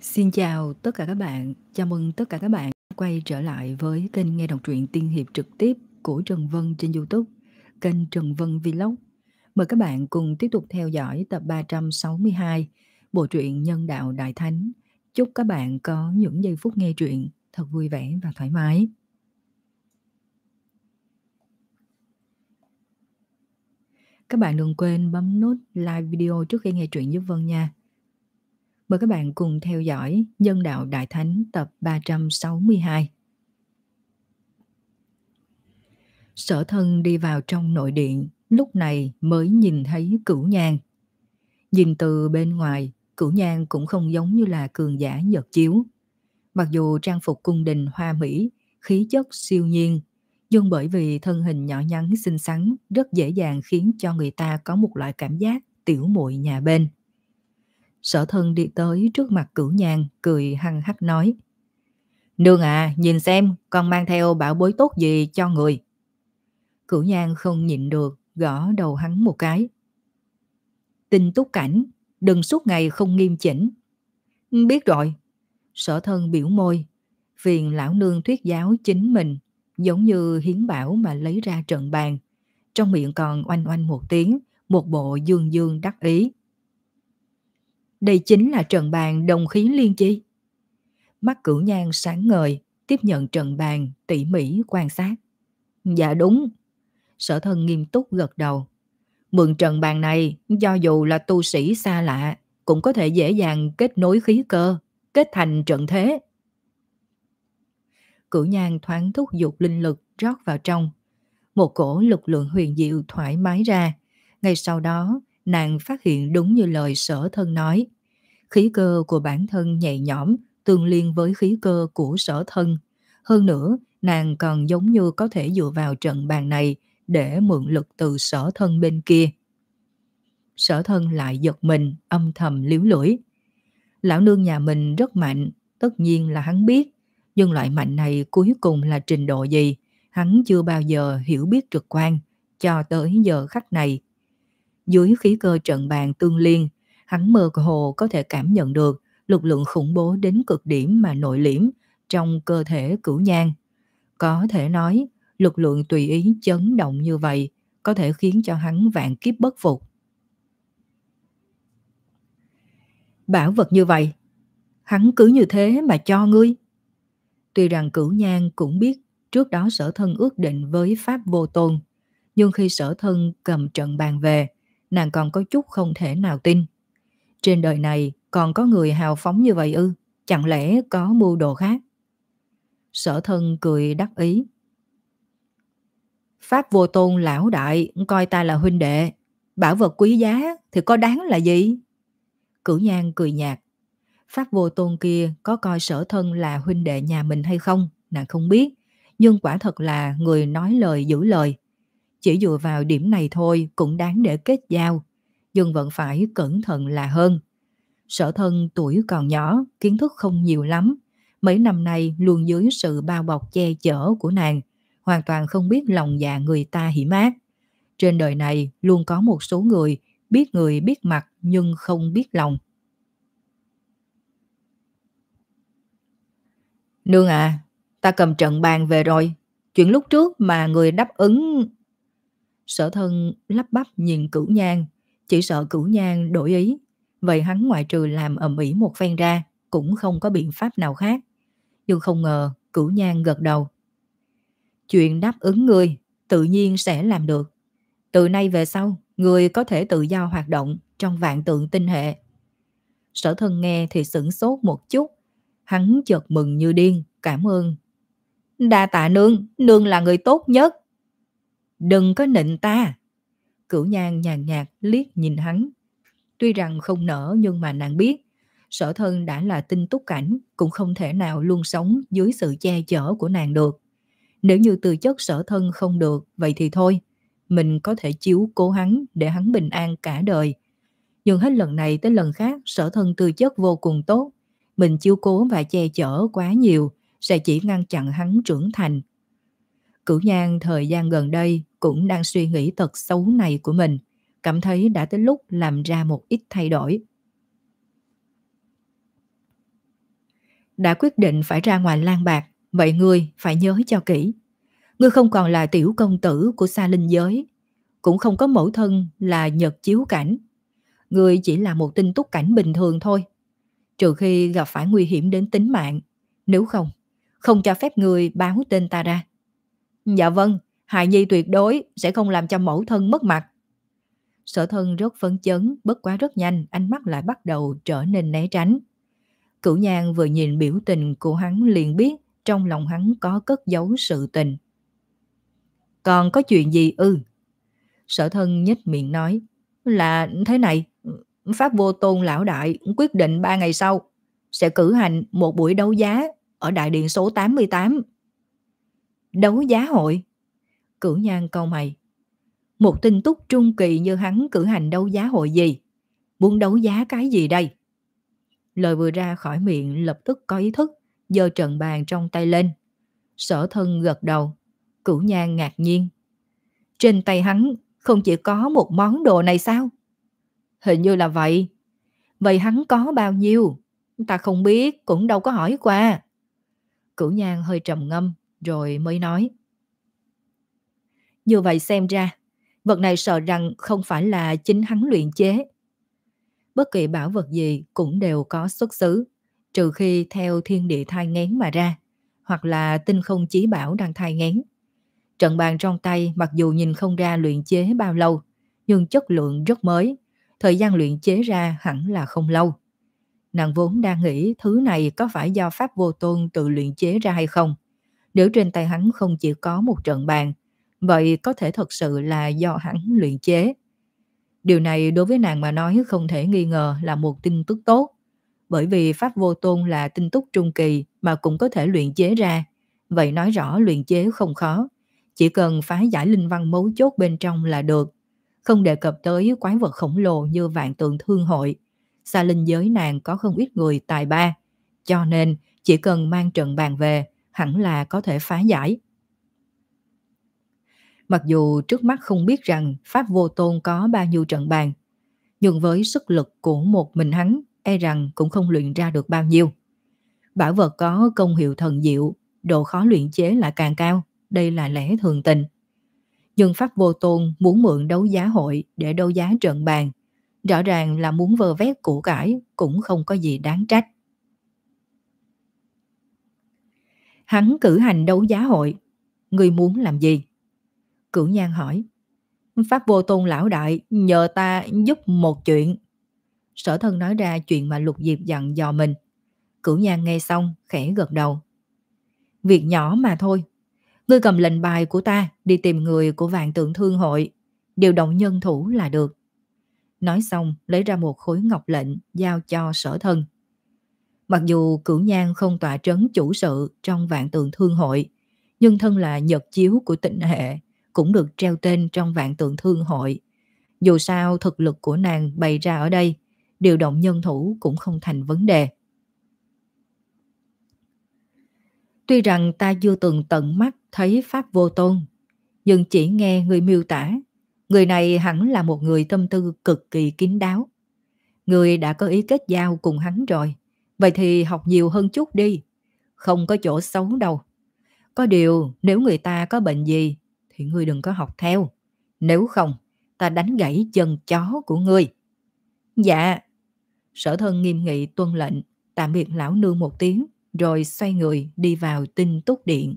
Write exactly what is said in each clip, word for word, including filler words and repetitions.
Xin chào tất cả các bạn, chào mừng tất cả các bạn quay trở lại với kênh nghe đọc truyện tiên hiệp trực tiếp của Trần Vân trên YouTube, kênh Trần Vân Vlog. Mời các bạn cùng tiếp tục theo dõi tập ba trăm sáu mươi hai, bộ truyện Nhân đạo Đại Thánh. Chúc các bạn có những giây phút nghe truyện thật vui vẻ và thoải mái. Các bạn đừng quên bấm nút like video trước khi nghe truyện giúp Vân nha. Mời các bạn cùng theo dõi Nhân đạo Đại Thánh tập ba trăm sáu mươi hai. Sở Thân đi vào trong nội điện, lúc này mới nhìn thấy Cửu Nhan. Nhìn từ bên ngoài, Cửu Nhan cũng không giống như là cường giả nhật chiếu. Mặc dù trang phục cung đình hoa mỹ, khí chất siêu nhiên, nhưng bởi vì thân hình nhỏ nhắn xinh xắn rất dễ dàng khiến cho người ta có một loại cảm giác tiểu muội nhà bên. Sở Thân đi tới trước mặt Cửu Nhan, cười hăng hắc nói: "Nương à, nhìn xem con mang theo bảo bối tốt gì cho người." Cửu Nhan không nhịn được, gõ đầu hắn một cái. "Tinh túc cảnh, đừng suốt ngày không nghiêm chỉnh." "Biết rồi." Sở Thân biểu môi, phiền lão nương thuyết giáo chính mình, giống như hiến bảo mà lấy ra trận bàn, trong miệng còn oanh oanh một tiếng, một bộ dương dương đắc ý. "Đây chính là trận bàn đồng khí liên chi." Mắt Cửu Nhan sáng ngời, tiếp nhận trận bàn, tỉ mỉ quan sát. "Dạ đúng." Sở Thân nghiêm túc gật đầu. "Mượn trận bàn này, cho dù là tu sĩ xa lạ, cũng có thể dễ dàng kết nối khí cơ, kết thành trận thế." Cửu Nhan thoáng thúc giục linh lực rót vào trong. Một cổ lực lượng huyền diệu thoải mái ra. Ngay sau đó, nàng phát hiện đúng như lời Sở Thân nói. Khí cơ của bản thân nhẹ nhõm, tương liên với khí cơ của Sở Thân. Hơn nữa, nàng còn giống như có thể dựa vào trận bàn này để mượn lực từ Sở Thân bên kia. Sở Thân lại giật mình, âm thầm liếu lưỡi. Lão nương nhà mình rất mạnh, tất nhiên là hắn biết, nhưng loại mạnh này cuối cùng là trình độ gì, hắn chưa bao giờ hiểu biết trực quan, cho tới giờ khắc này. Dưới khí cơ trận bàn tương liên, hắn mơ hồ có thể cảm nhận được lực lượng khủng bố đến cực điểm mà nội liễm trong cơ thể Cửu Nhan. Có thể nói, lực lượng tùy ý chấn động như vậy có thể khiến cho hắn vạn kiếp bất phục. Bảo vật như vậy, hắn cứ như thế mà cho ngươi. Tuy rằng Cửu Nhan cũng biết trước đó Sở Thân ước định với Pháp Vô Tôn, nhưng khi Sở Thân cầm trận bàn về, nàng còn có chút không thể nào tin. Trên đời này còn có người hào phóng như vậy ư? Chẳng lẽ có mưu đồ khác? Sở Thân cười đắc ý. Pháp Vô Tôn lão đại coi ta là huynh đệ, bảo vật quý giá thì có đáng là gì? Cửu Nhan cười nhạt. Pháp Vô Tôn kia có coi Sở Thân là huynh đệ nhà mình hay không, nàng không biết, nhưng quả thật là người nói lời giữ lời. Chỉ dựa vào điểm này thôi cũng đáng để kết giao, nhưng vẫn phải cẩn thận là hơn. Sở Thân tuổi còn nhỏ, kiến thức không nhiều lắm, mấy năm nay luôn dưới sự bao bọc che chở của nàng, hoàn toàn không biết lòng dạ người ta hiểm ác. Trên đời này luôn có một số người biết người biết mặt nhưng không biết lòng. Nương à, ta cầm trận bàn về rồi. Chuyện lúc trước mà người đáp ứng... Sở Thân lắp bắp nhìn Cửu Nhan, chỉ sợ Cửu Nhan đổi ý. Vậy hắn ngoại trừ làm ầm ĩ một phen ra, cũng không có biện pháp nào khác. Nhưng không ngờ Cửu Nhan gật đầu. Chuyện đáp ứng người, tự nhiên sẽ làm được. Từ nay về sau, người có thể tự do hoạt động trong vạn tượng tinh hệ. Sở Thân nghe thì sửng sốt một chút. Hắn chợt mừng như điên, cảm ơn. Đa tạ nương, nương là người tốt nhất. Đừng có nịnh ta. Cửu Nhan nhàn nhạt liếc nhìn hắn. Tuy rằng không nở nhưng mà nàng biết, Sở Thân đã là tinh túc cảnh, cũng không thể nào luôn sống dưới sự che chở của nàng được. Nếu như từ chất Sở Thân không được, vậy thì thôi, mình có thể chiếu cố hắn để hắn bình an cả đời. Nhưng hết lần này tới lần khác Sở Thân tư chất vô cùng tốt, mình chiếu cố và che chở quá nhiều sẽ chỉ ngăn chặn hắn trưởng thành. Cửu Nhan thời gian gần đây cũng đang suy nghĩ tật xấu này của mình, cảm thấy đã tới lúc làm ra một ít thay đổi. Đã quyết định phải ra ngoài lang bạc, vậy ngươi phải nhớ cho kỹ. Ngươi không còn là tiểu công tử của Sa Linh giới, cũng không có mẫu thân là Nhật Chiếu Cảnh. Ngươi chỉ là một tinh túc cảnh bình thường thôi. Trừ khi gặp phải nguy hiểm đến tính mạng. Nếu không, không cho phép ngươi báo tên ta ra. Dạ vâng, hài nhi tuyệt đối sẽ không làm cho mẫu thân mất mặt. Sở Thân rất phấn chấn, bất quá rất nhanh, ánh mắt lại bắt đầu trở nên né tránh. Cửu Nhan vừa nhìn biểu tình của hắn liền biết trong lòng hắn có cất giấu sự tình. Còn có chuyện gì ư? Sở Thân nhếch miệng nói, là thế này, Pháp Vô Tôn lão đại quyết định ba ngày sau sẽ cử hành một buổi đấu giá ở đại điện số tám mươi tám. Đấu giá hội? Cửu Nhan cau mày. Một tinh túc trung kỳ như hắn cử hành đấu giá hội gì? Muốn đấu giá cái gì đây? Lời vừa ra khỏi miệng lập tức có ý thức, giơ trận bàn trong tay lên. Sở Thân gật đầu. Cửu Nhan ngạc nhiên. Trên tay hắn không chỉ có một món đồ này sao? Hình như là vậy. Vậy hắn có bao nhiêu? Ta không biết, cũng đâu có hỏi qua. Cửu Nhan hơi trầm ngâm rồi mới nói. Như vậy xem ra, vật này sợ rằng không phải là chính hắn luyện chế. Bất kỳ bảo vật gì cũng đều có xuất xứ, trừ khi theo thiên địa thai nghén mà ra, hoặc là tinh không chí bảo đang thai nghén. Trận bàn trong tay mặc dù nhìn không ra luyện chế bao lâu, nhưng chất lượng rất mới, thời gian luyện chế ra hẳn là không lâu. Nàng vốn đang nghĩ thứ này có phải do Pháp Vô Tôn tự luyện chế ra hay không. Nếu trên tay hắn không chỉ có một trận bàn, vậy có thể thật sự là do hắn luyện chế. Điều này đối với nàng mà nói không thể nghi ngờ là một tin tức tốt, bởi vì Pháp Vô Tôn là tinh túc trung kỳ mà cũng có thể luyện chế ra. Vậy nói rõ luyện chế không khó, chỉ cần phá giải linh văn mấu chốt bên trong là được. Không đề cập tới quái vật khổng lồ như Vạn Tượng Thương Hội. Sa Linh giới nàng có không ít người tài ba, cho nên chỉ cần mang trận bàn về hẳn là có thể phá giải. Mặc dù trước mắt không biết rằng Pháp Vô Tôn có bao nhiêu trận bàn, nhưng với sức lực của một mình hắn, e rằng cũng không luyện ra được bao nhiêu. Bảo vật có công hiệu thần diệu, độ khó luyện chế lại càng cao, đây là lẽ thường tình. Nhưng Pháp Vô Tôn muốn mượn đấu giá hội để đấu giá trận bàn, rõ ràng là muốn vơ vét của cải, cũng không có gì đáng trách. Hắn cử hành đấu giá hội, ngươi muốn làm gì? Cửu Nhan hỏi. Pháp Vô Tôn lão đại nhờ ta giúp một chuyện. Sở Thân nói ra chuyện mà Lục Diệp dặn dò mình. Cửu Nhan nghe xong khẽ gật đầu. Việc nhỏ mà thôi. Ngươi cầm lệnh bài của ta đi tìm người của Vạn Tượng Thương Hội, điều động nhân thủ là được. Nói xong lấy ra một khối ngọc lệnh giao cho Sở Thân. Mặc dù Cửu Nhan không tọa trấn chủ sự trong Vạn Tượng Thương Hội, nhưng thân là nhật chiếu của Tịnh Hệ, cũng được treo tên trong Vạn Tượng Thương Hội. Dù sao thực lực của nàng bày ra ở đây, điều động nhân thủ cũng không thành vấn đề. Tuy rằng ta chưa từng tận mắt thấy Pháp Vô Tôn, nhưng chỉ nghe người miêu tả, người này hẳn là một người tâm tư cực kỳ kín đáo. Người đã có ý kết giao cùng hắn rồi, vậy thì học nhiều hơn chút đi, không có chỗ xấu đâu. Có điều nếu người ta có bệnh gì thì ngươi đừng có học theo, nếu không ta đánh gãy chân chó của ngươi. Dạ. Sở Thân nghiêm nghị tuân lệnh, tạm biệt lão nương một tiếng, rồi xoay người đi vào Tinh Túc Điện.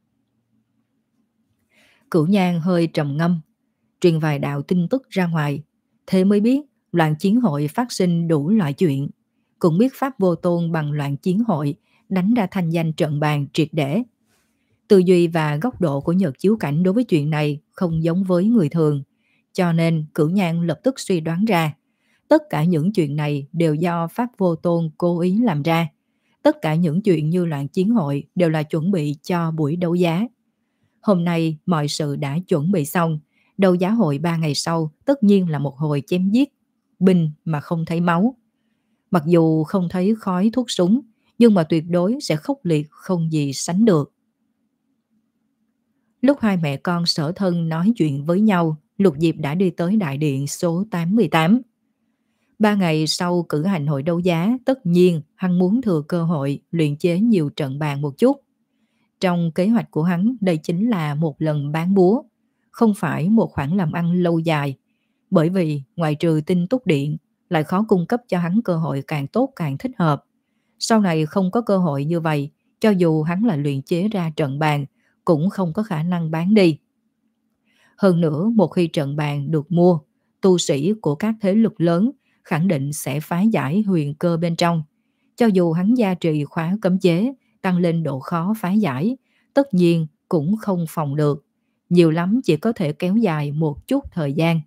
Cửu Nhan hơi trầm ngâm, truyền vài đạo tin tức ra ngoài, thế mới biết loạn chiến hội phát sinh đủ loại chuyện, cũng biết Pháp Vô Tôn bằng loạn chiến hội đánh ra thanh danh trận bàn triệt để. Tư duy và góc độ của Nhật Chiếu Cảnh đối với chuyện này không giống với người thường, cho nên Cửu Nhan lập tức suy đoán ra, tất cả những chuyện này đều do Pháp Vô Tôn cố ý làm ra. Tất cả những chuyện như loạn chiến hội đều là chuẩn bị cho buổi đấu giá. Hôm nay mọi sự đã chuẩn bị xong, đấu giá hội ba ngày sau tất nhiên là một hồi chém giết, binh mà không thấy máu. Mặc dù không thấy khói thuốc súng, nhưng mà tuyệt đối sẽ khốc liệt không gì sánh được. Lúc hai mẹ con Sở Thân nói chuyện với nhau, Lục Diệp đã đi tới đại điện số tám mươi tám. Ba ngày sau cử hành hội đấu giá, tất nhiên hắn muốn thừa cơ hội luyện chế nhiều trận bàn một chút. Trong kế hoạch của hắn, đây chính là một lần bán búa, không phải một khoản làm ăn lâu dài. Bởi vì ngoại trừ tinh túc điện, lại khó cung cấp cho hắn cơ hội càng tốt càng thích hợp. Sau này không có cơ hội như vậy, cho dù hắn là luyện chế ra trận bàn, cũng không có khả năng bán đi. Hơn nữa, một khi trận bàn được mua, tu sĩ của các thế lực lớn khẳng định sẽ phá giải huyền cơ bên trong. Cho dù hắn gia trì khóa cấm chế, tăng lên độ khó phá giải, tất nhiên cũng không phòng được. Nhiều lắm chỉ có thể kéo dài một chút thời gian.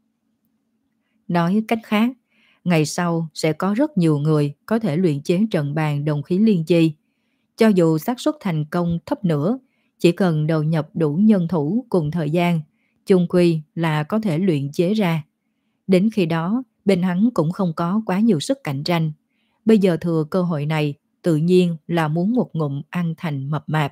Nói cách khác, ngày sau sẽ có rất nhiều người có thể luyện chế trận bàn đồng khí liên chi. Cho dù xác suất thành công thấp nữa, chỉ cần đầu nhập đủ nhân thủ cùng thời gian, chung quy là có thể luyện chế ra. Đến khi đó, bên hắn cũng không có quá nhiều sức cạnh tranh. Bây giờ thừa cơ hội này, tự nhiên là muốn một ngụm ăn thành mập mạp.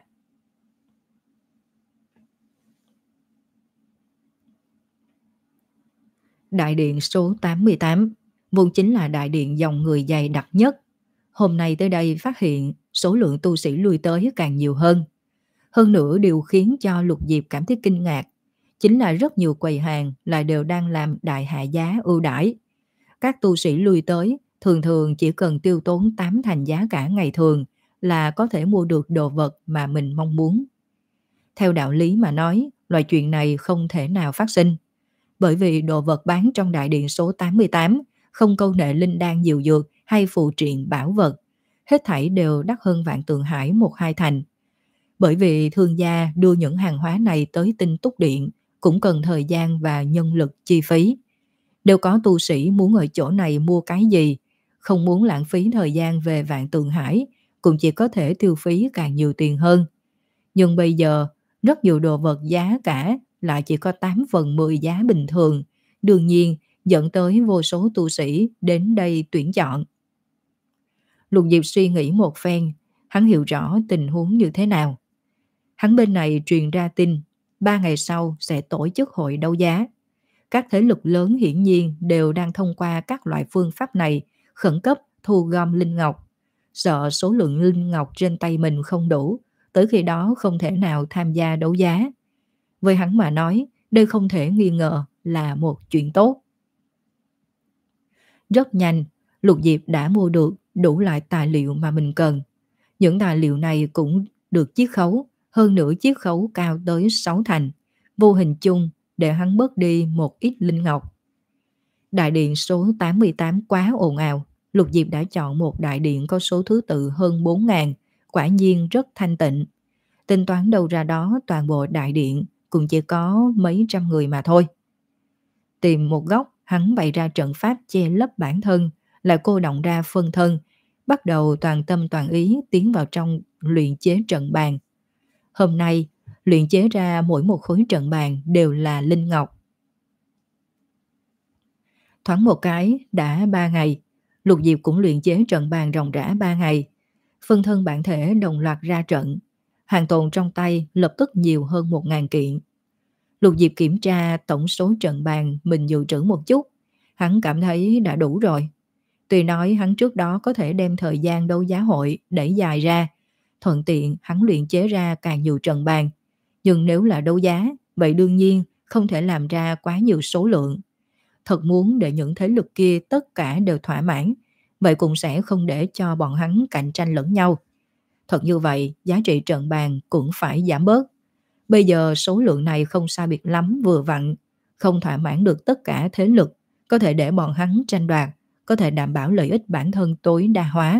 Đại điện số tám mươi tám, vốn chính là đại điện dòng người dày đặc nhất. Hôm nay tới đây phát hiện số lượng tu sĩ lui tới càng nhiều hơn. Hơn nữa điều khiến cho Lục Diệp cảm thấy kinh ngạc, chính là rất nhiều quầy hàng lại đều đang làm đại hạ giá ưu đãi. Các tu sĩ lui tới thường thường chỉ cần tiêu tốn tám thành giá cả ngày thường là có thể mua được đồ vật mà mình mong muốn. Theo đạo lý mà nói, loại chuyện này không thể nào phát sinh. Bởi vì đồ vật bán trong đại điện số tám mươi tám không câu nệ linh đan diệu dược hay phù triện bảo vật, hết thảy đều đắt hơn Vạn Tượng Hải một hai thành. Bởi vì thương gia đưa những hàng hóa này tới Tinh Túc Điện cũng cần thời gian và nhân lực chi phí. Đều có tu sĩ muốn ở chỗ này mua cái gì, không muốn lãng phí thời gian về Vạn Tượng Hải, cũng chỉ có thể tiêu phí càng nhiều tiền hơn. Nhưng bây giờ, rất nhiều đồ vật giá cả lại chỉ có tám phần mười giá bình thường, đương nhiên dẫn tới vô số tu sĩ đến đây tuyển chọn. Lục Diệp suy nghĩ một phen, hắn hiểu rõ tình huống như thế nào. Hắn bên này truyền ra tin, ba ngày sau sẽ tổ chức hội đấu giá. Các thế lực lớn hiển nhiên đều đang thông qua các loại phương pháp này khẩn cấp thu gom linh ngọc. Sợ số lượng linh ngọc trên tay mình không đủ, tới khi đó không thể nào tham gia đấu giá. Với hắn mà nói, đây không thể nghi ngờ là một chuyện tốt. Rất nhanh, Lục Diệp đã mua được đủ loại tài liệu mà mình cần. Những tài liệu này cũng được chiết khấu, hơn nữa chiết khấu cao tới sáu thành, vô hình chung để hắn bớt đi một ít linh ngọc. Đại điện số tám mươi tám quá ồn ào, Lục Diệp đã chọn một đại điện có số thứ tự hơn bốn ngàn, quả nhiên rất thanh tịnh. Tính toán đầu ra đó toàn bộ đại điện cũng chỉ có mấy trăm người mà thôi. Tìm một góc, hắn bày ra trận pháp che lấp bản thân, lại cô động ra phân thân, bắt đầu toàn tâm toàn ý tiến vào trong luyện chế trận bàn. Hôm nay, luyện chế ra mỗi một khối trận bàn đều là linh ngọc. Thoáng một cái, đã ba ngày, Lục Diệp cũng luyện chế trận bàn ròng rã ba ngày. Phân thân bản thể đồng loạt ra trận, hàng tồn trong tay lập tức nhiều hơn một ngàn kiện. Lục Diệp kiểm tra tổng số trận bàn mình dự trữ một chút, hắn cảm thấy đã đủ rồi. Tuy nói hắn trước đó có thể đem thời gian đấu giá hội đẩy dài ra, thuận tiện hắn luyện chế ra càng nhiều trận bàn, nhưng nếu là đấu giá, vậy đương nhiên không thể làm ra quá nhiều số lượng. Thật muốn để những thế lực kia tất cả đều thỏa mãn, vậy cũng sẽ không để cho bọn hắn cạnh tranh lẫn nhau. Thật như vậy, giá trị trận bàn cũng phải giảm bớt. Bây giờ số lượng này không sai biệt lắm, vừa vặn, không thỏa mãn được tất cả thế lực, có thể để bọn hắn tranh đoạt, có thể đảm bảo lợi ích bản thân tối đa hóa.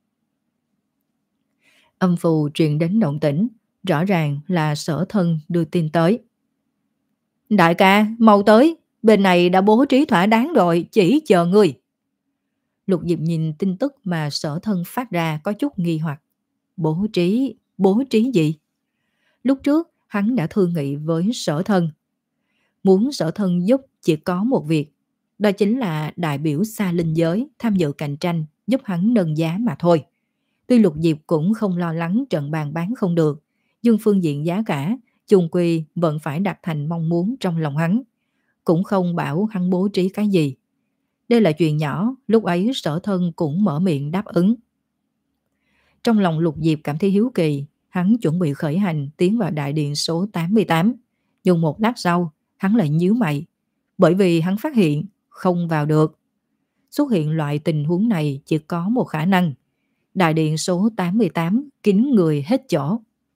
Âm phù truyền đến động tĩnh, rõ ràng là Sở Thân đưa tin tới. Đại ca, mau tới, bên này đã bố trí thỏa đáng rồi, chỉ chờ ngươi. Lục Diệp nhìn tin tức mà Sở Thân phát ra có chút nghi hoặc. Bố trí, bố trí gì? Lúc trước, hắn đã thương nghị với Sở Thân. Muốn Sở Thân giúp chỉ có một việc, đó chính là đại biểu xa linh giới tham dự cạnh tranh, giúp hắn nâng giá mà thôi. Tuy Lục Diệp cũng không lo lắng trận bàn bán không được, nhưng phương diện giá cả, chung quy vẫn phải đạt thành mong muốn trong lòng hắn. Cũng không bảo hắn bố trí cái gì. Đây là chuyện nhỏ, lúc ấy Sở Thân cũng mở miệng đáp ứng. Trong lòng Lục Diệp cảm thấy hiếu kỳ, hắn chuẩn bị khởi hành tiến vào đại điện số tám mươi tám. Nhưng một lát sau, hắn lại nhíu mày, bởi vì hắn phát hiện không vào được. Xuất hiện loại tình huống này chỉ có một khả năng. Đại điện số tám mươi tám kín người hết chỗ.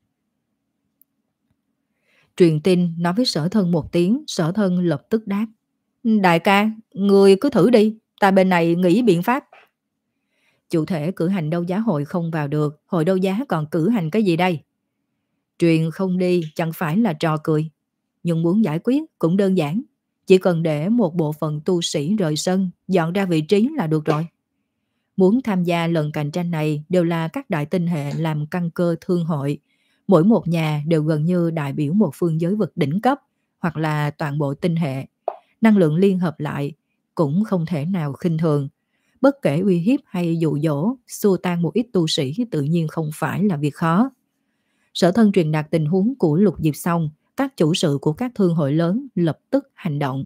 Truyền tin nói với Sở Thân một tiếng, Sở Thân lập tức đáp. Đại ca, người cứ thử đi, ta bên này nghĩ biện pháp. Chủ thể cử hành đấu giá hội không vào được, hội đấu giá còn cử hành cái gì đây? Truyền không đi chẳng phải là trò cười. Nhưng muốn giải quyết cũng đơn giản. Chỉ cần để một bộ phận tu sĩ rời sân, dọn ra vị trí là được rồi. Muốn tham gia lần cạnh tranh này đều là các đại tinh hệ làm căn cơ thương hội. Mỗi một nhà đều gần như đại biểu một phương giới vực đỉnh cấp hoặc là toàn bộ tinh hệ. Năng lượng liên hợp lại cũng không thể nào khinh thường. Bất kể uy hiếp hay dụ dỗ, xua tan một ít tu sĩ tự nhiên không phải là việc khó. Sở Thân truyền đạt tình huống của Lục Diệp xong, các chủ sự của các thương hội lớn lập tức hành động.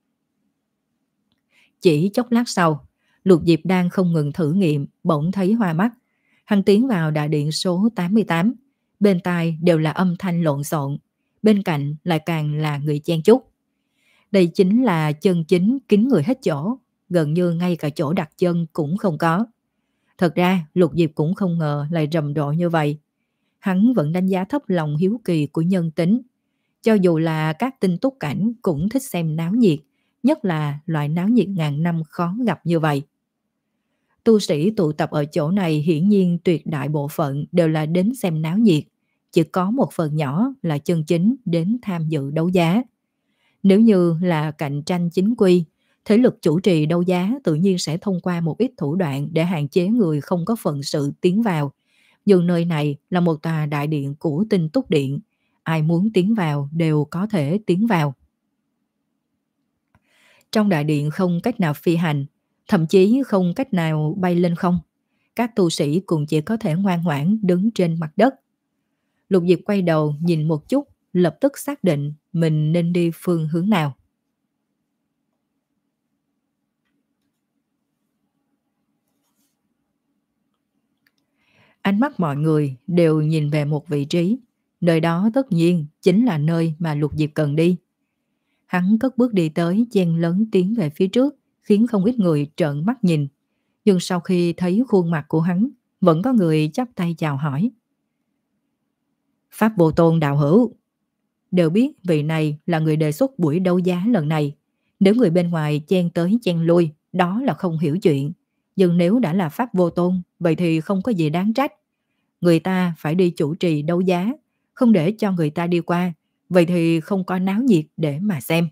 Chỉ chốc lát sau, Lục Diệp đang không ngừng thử nghiệm, bỗng thấy hoa mắt. Hắn tiến vào đại điện số tám mươi tám, bên tai đều là âm thanh lộn xộn, bên cạnh lại càng là người chen chúc. Đây chính là chân chính kín người hết chỗ, gần như ngay cả chỗ đặt chân cũng không có. Thật ra Lục Diệp cũng không ngờ lại rầm rộ như vậy. Hắn vẫn đánh giá thấp lòng hiếu kỳ của nhân tính. Cho dù là các tinh túc cảnh cũng thích xem náo nhiệt, nhất là loại náo nhiệt ngàn năm khó gặp như vậy. Tu sĩ tụ tập ở chỗ này hiển nhiên tuyệt đại bộ phận đều là đến xem náo nhiệt, chỉ có một phần nhỏ là chân chính đến tham dự đấu giá. Nếu như là cạnh tranh chính quy, thế lực chủ trì đấu giá tự nhiên sẽ thông qua một ít thủ đoạn để hạn chế người không có phận sự tiến vào. Nhưng nơi này là một tòa đại điện của Tinh Túc Điện, ai muốn tiến vào đều có thể tiến vào. Trong đại điện không cách nào phi hành, thậm chí không cách nào bay lên không. Các tu sĩ cũng chỉ có thể ngoan ngoãn đứng trên mặt đất. Lục Diệp quay đầu nhìn một chút, lập tức xác định mình nên đi phương hướng nào. Ánh mắt mọi người đều nhìn về một vị trí, nơi đó tất nhiên chính là nơi mà Lục Diệp cần đi. Hắn cất bước đi tới, chen lớn tiến về phía trước, khiến không ít người trợn mắt nhìn. Nhưng sau khi thấy khuôn mặt của hắn, vẫn có người chắp tay chào hỏi. Pháp Vô Tôn đạo hữu. Đều biết vị này là người đề xuất buổi đấu giá lần này. Nếu người bên ngoài chen tới chen lui, đó là không hiểu chuyện. Nhưng nếu đã là Pháp Vô Tôn, vậy thì không có gì đáng trách. Người ta phải đi chủ trì đấu giá, không để cho người ta đi qua, vậy thì không có náo nhiệt để mà xem.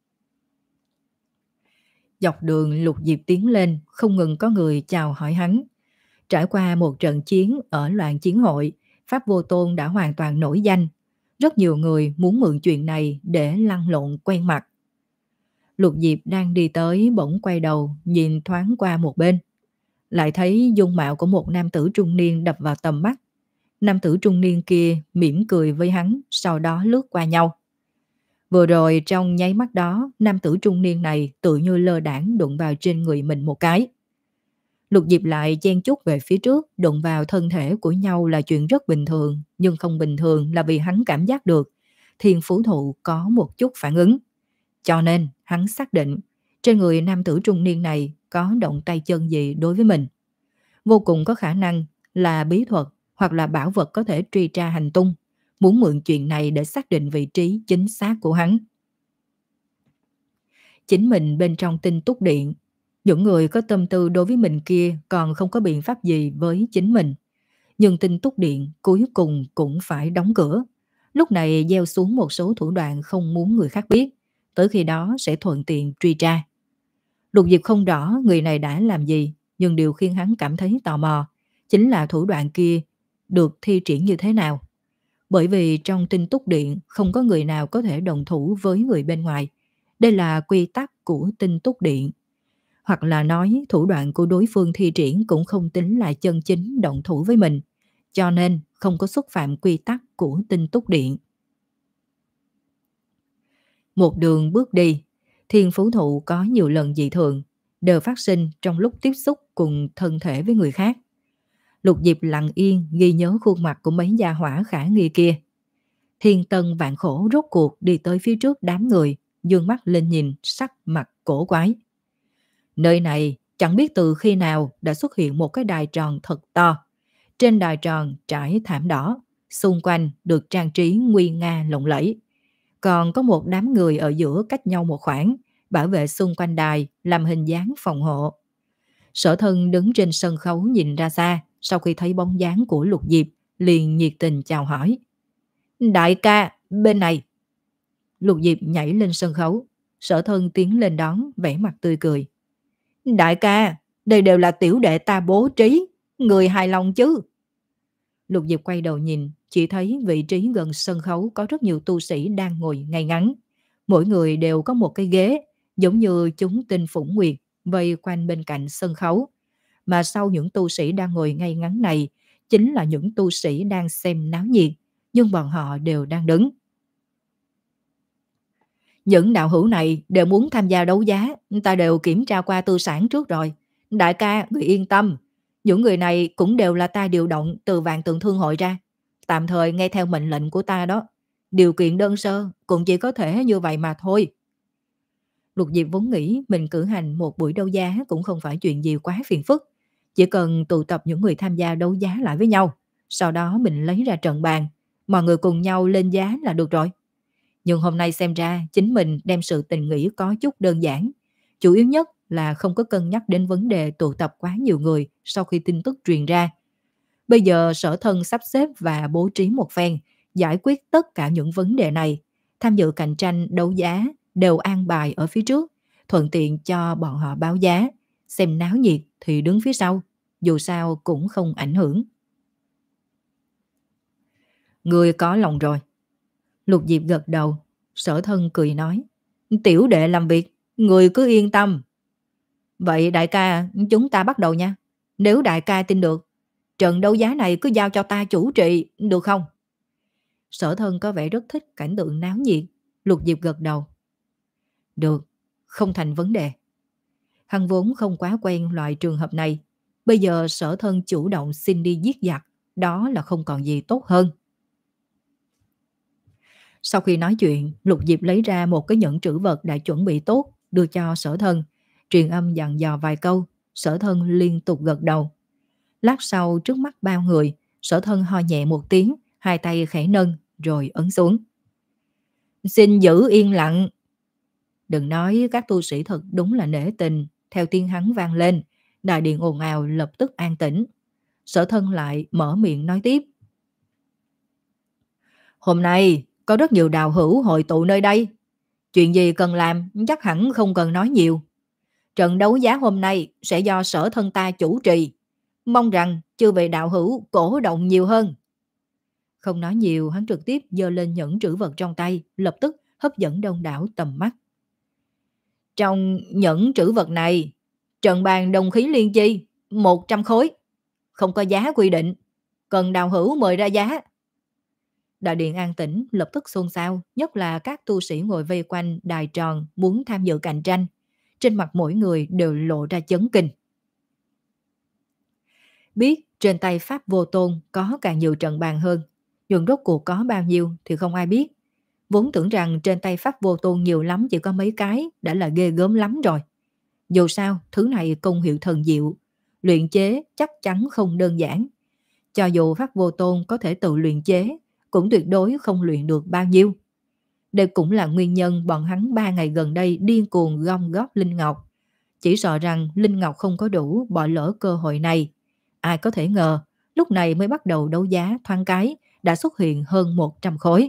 Dọc đường Lục Diệp tiến lên, không ngừng có người chào hỏi hắn. Trải qua một trận chiến ở loạn chiến hội, Pháp Vô Tôn đã hoàn toàn nổi danh. Rất nhiều người muốn mượn chuyện này để lăn lộn quen mặt. Lục Diệp đang đi tới bỗng quay đầu nhìn thoáng qua một bên. Lại thấy dung mạo của một nam tử trung niên đập vào tầm mắt. Nam tử trung niên kia mỉm cười với hắn, sau đó lướt qua nhau. Vừa rồi trong nháy mắt đó, nam tử trung niên này tự như lơ đãng đụng vào trên người mình một cái. Lục Diệp lại chen chúc về phía trước, đụng vào thân thể của nhau là chuyện rất bình thường, nhưng không bình thường là vì hắn cảm giác được Thiên Phú Thụ có một chút phản ứng. Cho nên hắn xác định trên người nam tử trung niên này có động tay chân gì đối với mình. Vô cùng có khả năng là bí thuật hoặc là bảo vật có thể truy tra hành tung, muốn mượn chuyện này để xác định vị trí chính xác của hắn. Chính mình bên trong Tinh Túc Điện, những người có tâm tư đối với mình kia còn không có biện pháp gì với chính mình. Nhưng Tinh Túc Điện cuối cùng cũng phải đóng cửa. Lúc này gieo xuống một số thủ đoạn không muốn người khác biết, tới khi đó sẽ thuận tiện truy tra. Lục Diệp không rõ người này đã làm gì, nhưng điều khiến hắn cảm thấy tò mò chính là thủ đoạn kia được thi triển như thế nào. Bởi vì trong Tinh Túc Điện không có người nào có thể đồng thủ với người bên ngoài. Đây là quy tắc của Tinh Túc Điện. Hoặc là nói thủ đoạn của đối phương thi triển cũng không tính là chân chính động thủ với mình, cho nên không có xúc phạm quy tắc của Tinh Túc Điện. Một đường bước đi, Thiên Phú Thụ có nhiều lần dị thường, đều phát sinh trong lúc tiếp xúc cùng thân thể với người khác. Lục Diệp lặng yên ghi nhớ khuôn mặt của mấy gia hỏa khả nghi kia. Thiên tân vạn khổ rốt cuộc đi tới phía trước đám người, dương mắt lên nhìn, sắc mặt cổ quái. Nơi này chẳng biết từ khi nào đã xuất hiện một cái đài tròn thật to. Trên đài tròn trải thảm đỏ, xung quanh được trang trí nguy nga lộng lẫy. Còn có một đám người ở giữa cách nhau một khoảng, bảo vệ xung quanh đài làm hình dáng phòng hộ. Sở Thân đứng trên sân khấu nhìn ra xa, sau khi thấy bóng dáng của Lục Diệp, liền nhiệt tình chào hỏi. Đại ca, bên này. Lục Diệp nhảy lên sân khấu, Sở Thân tiến lên đón, vẻ mặt tươi cười. Đại ca, đây đều là tiểu đệ ta bố trí, người hài lòng chứ? Lục Diệp quay đầu nhìn, chỉ thấy vị trí gần sân khấu có rất nhiều tu sĩ đang ngồi ngay ngắn. Mỗi người đều có một cái ghế, giống như chúng tinh phủng nguyệt, vây quanh bên cạnh sân khấu. Mà sau những tu sĩ đang ngồi ngay ngắn này, chính là những tu sĩ đang xem náo nhiệt, nhưng bọn họ đều đang đứng. Những đạo hữu này đều muốn tham gia đấu giá, ta đều kiểm tra qua tư sản trước rồi. Đại ca, người yên tâm, những người này cũng đều là ta điều động từ Vạn Tượng Thương hội ra, tạm thời nghe theo mệnh lệnh của ta đó. Điều kiện đơn sơ cũng chỉ có thể như vậy mà thôi. Lục Diệp vốn nghĩ mình cử hành một buổi đấu giá cũng không phải chuyện gì quá phiền phức, chỉ cần tụ tập những người tham gia đấu giá lại với nhau, sau đó mình lấy ra trận bàn, mọi người cùng nhau lên giá là được rồi. Nhưng hôm nay xem ra chính mình đem sự tình nghĩ có chút đơn giản, chủ yếu nhất là không có cân nhắc đến vấn đề tụ tập quá nhiều người sau khi tin tức truyền ra. Bây giờ Sở Thân sắp xếp và bố trí một phen, giải quyết tất cả những vấn đề này, tham dự cạnh tranh đấu giá đều an bài ở phía trước, thuận tiện cho bọn họ báo giá, xem náo nhiệt thì đứng phía sau, dù sao cũng không ảnh hưởng. Người có lòng rồi. Lục Diệp gật đầu, Sở Thân cười nói, tiểu đệ làm việc, người cứ yên tâm. Vậy đại ca, chúng ta bắt đầu nha. Nếu đại ca tin được, trận đấu giá này cứ giao cho ta chủ trì, được không? Sở Thân có vẻ rất thích cảnh tượng náo nhiệt. Lục Diệp gật đầu. Được, không thành vấn đề. Hắn vốn không quá quen loại trường hợp này. Bây giờ Sở Thân chủ động xin đi giết giặc, đó là không còn gì tốt hơn. Sau khi nói chuyện, Lục Diệp lấy ra một cái nhẫn trữ vật đã chuẩn bị tốt, đưa cho Sở Thân, truyền âm dặn dò vài câu. Sở Thân liên tục gật đầu. Lát sau trước mắt bao người, Sở Thân ho nhẹ một tiếng, hai tay khẽ nâng rồi ấn xuống. Xin giữ yên lặng. Đừng nói, các tu sĩ thật đúng là nể tình. Theo tiếng hắn vang lên, đại điện ồn ào lập tức an tĩnh. Sở Thân lại mở miệng nói tiếp. Hôm nay có rất nhiều đạo hữu hội tụ nơi đây. Chuyện gì cần làm chắc hẳn không cần nói nhiều. Trận đấu giá hôm nay sẽ do Sở Thân ta chủ trì. Mong rằng chư vị đạo hữu cổ động nhiều hơn. Không nói nhiều, hắn trực tiếp giơ lên nhẫn trữ vật trong tay, lập tức hấp dẫn đông đảo tầm mắt. Trong nhẫn trữ vật này, trận bàn đồng khí liên chi, một trăm khối. Không có giá quy định, cần đạo hữu mời ra giá. Đại điện an tĩnh lập tức xôn xao, nhất là các tu sĩ ngồi vây quanh đài tròn muốn tham dự cạnh tranh. Trên mặt mỗi người đều lộ ra chấn kinh. Biết trên tay Pháp Vô Tôn có càng nhiều trận bàn hơn, nhưng rốt cuộc có bao nhiêu thì không ai biết. Vốn tưởng rằng trên tay Pháp Vô Tôn nhiều lắm chỉ có mấy cái đã là ghê gớm lắm rồi. Dù sao, thứ này công hiệu thần diệu, luyện chế chắc chắn không đơn giản. Cho dù Pháp Vô Tôn có thể tự luyện chế, cũng tuyệt đối không luyện được bao nhiêu. Đây cũng là nguyên nhân bọn hắn ba ngày gần đây điên cuồng gom góp linh ngọc. Chỉ sợ rằng linh ngọc không có đủ, bỏ lỡ cơ hội này. Ai có thể ngờ, lúc này mới bắt đầu đấu giá thoáng cái, đã xuất hiện hơn một trăm khối.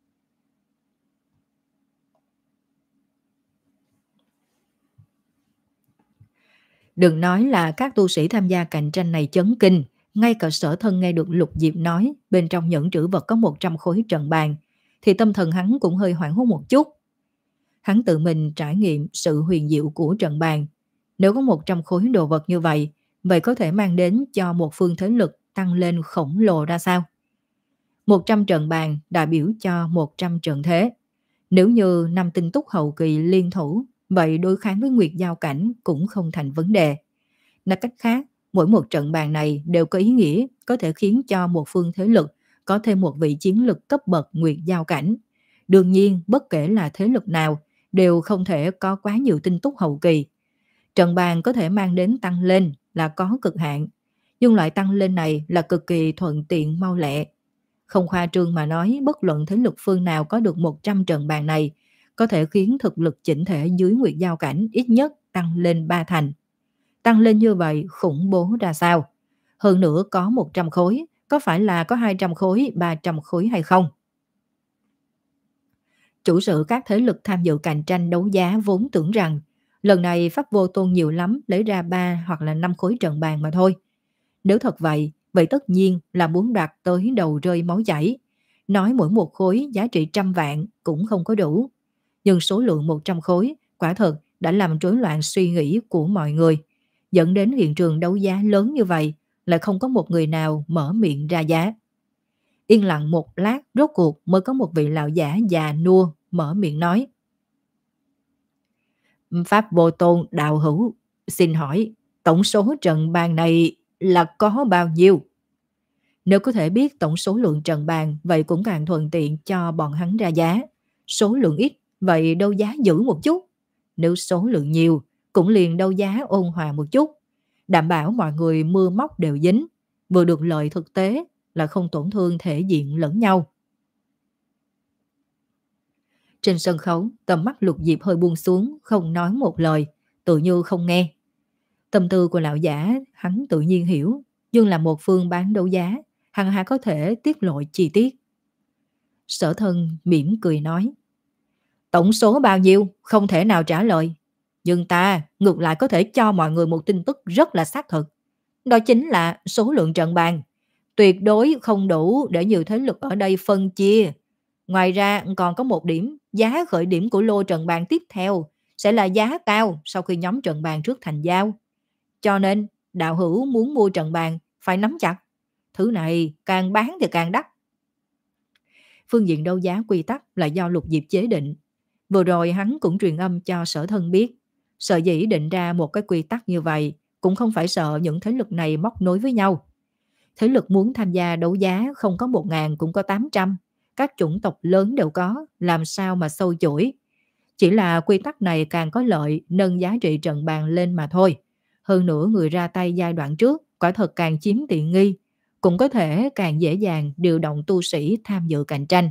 Đừng nói là các tu sĩ tham gia cạnh tranh này chấn kinh, ngay cả Sở Thân nghe được Lục Diệp nói bên trong nhẫn trữ vật có một trăm khối trận bàn, thì tâm thần hắn cũng hơi hoảng hốt một chút. Hắn tự mình trải nghiệm sự huyền diệu của trận bàn. Nếu có một trăm khối đồ vật như vậy, vậy có thể mang đến cho một phương thế lực tăng lên khổng lồ ra sao? một trăm trận bàn đại biểu cho một trăm trận thế. Nếu như năm tinh túc hậu kỳ liên thủ, vậy đối kháng với nguyệt giao cảnh cũng không thành vấn đề. Nói cách khác, mỗi một trận bàn này đều có ý nghĩa có thể khiến cho một phương thế lực có thêm một vị chiến lực cấp bậc nguyệt giao cảnh. Đương nhiên, bất kể là thế lực nào, đều không thể có quá nhiều tinh túc hậu kỳ. Trận bàn có thể mang đến tăng lên là có cực hạn, nhưng loại tăng lên này là cực kỳ thuận tiện mau lẹ. Không khoa trương mà nói, bất luận thế lực phương nào có được một trăm trận bàn này, có thể khiến thực lực chỉnh thể dưới nguyệt giao cảnh ít nhất tăng lên ba thành. Tăng lên như vậy khủng bố ra sao? Hơn nữa có một trăm khối, có phải là có hai trăm khối, ba trăm khối hay không? Chủ sự các thế lực tham dự cạnh tranh đấu giá vốn tưởng rằng lần này Pháp Vô Tôn nhiều lắm lấy ra ba hoặc là năm khối trận bàn mà thôi. Nếu thật vậy, vậy tất nhiên là muốn đạt tới đầu rơi máu chảy. Nói mỗi một khối giá trị trăm vạn cũng không có đủ. Nhưng số lượng một trăm khối quả thật đã làm rối loạn suy nghĩ của mọi người, dẫn đến hiện trường đấu giá lớn như vậy lại không có một người nào mở miệng ra giá. Yên lặng một lát, rốt cuộc mới có một vị lão giả già nua mở miệng nói: Pháp Vô Tôn đạo hữu, xin hỏi tổng số trận bàn này là có bao nhiêu? Nếu có thể biết tổng số lượng trận bàn, vậy cũng càng thuận tiện cho bọn hắn ra giá. Số lượng ít, vậy đấu giá giữ một chút. Nếu số lượng nhiều, cũng liền đấu giá ôn hòa một chút. Đảm bảo mọi người mưa móc đều dính, vừa được lợi thực tế là không tổn thương thể diện lẫn nhau. Trên sân khấu, tầm mắt Lục Diệp hơi buông xuống, không nói một lời, tự như không nghe. Tâm tư của lão giả hắn tự nhiên hiểu, nhưng là một phương bán đấu giá, hằng hà có thể tiết lộ chi tiết. Sở Thân mỉm cười nói: tổng số bao nhiêu không thể nào trả lời, nhưng ta ngược lại có thể cho mọi người một tin tức rất là xác thực. Đó chính là số lượng trận bàn tuyệt đối không đủ để nhiều thế lực ở đây phân chia. Ngoài ra còn có một điểm, giá khởi điểm của lô trận bàn tiếp theo sẽ là giá cao sau khi nhóm trận bàn trước thành giao. Cho nên đạo hữu muốn mua trận bàn phải nắm chặt. Thứ này càng bán thì càng đắt. Phương diện đấu giá quy tắc là do Lục Diệp chế định. Vừa rồi hắn cũng truyền âm cho Sở Thân biết. Sở dĩ định ra một cái quy tắc như vậy cũng không phải sợ những thế lực này móc nối với nhau. Thế lực muốn tham gia đấu giá không có một ngàn cũng có tám trăm. Các chủng tộc lớn đều có, làm sao mà sâu chuỗi. Chỉ là quy tắc này càng có lợi nâng giá trị trận bàn lên mà thôi. Hơn nữa người ra tay giai đoạn trước quả thật càng chiếm tiện nghi, cũng có thể càng dễ dàng điều động tu sĩ tham dự cạnh tranh.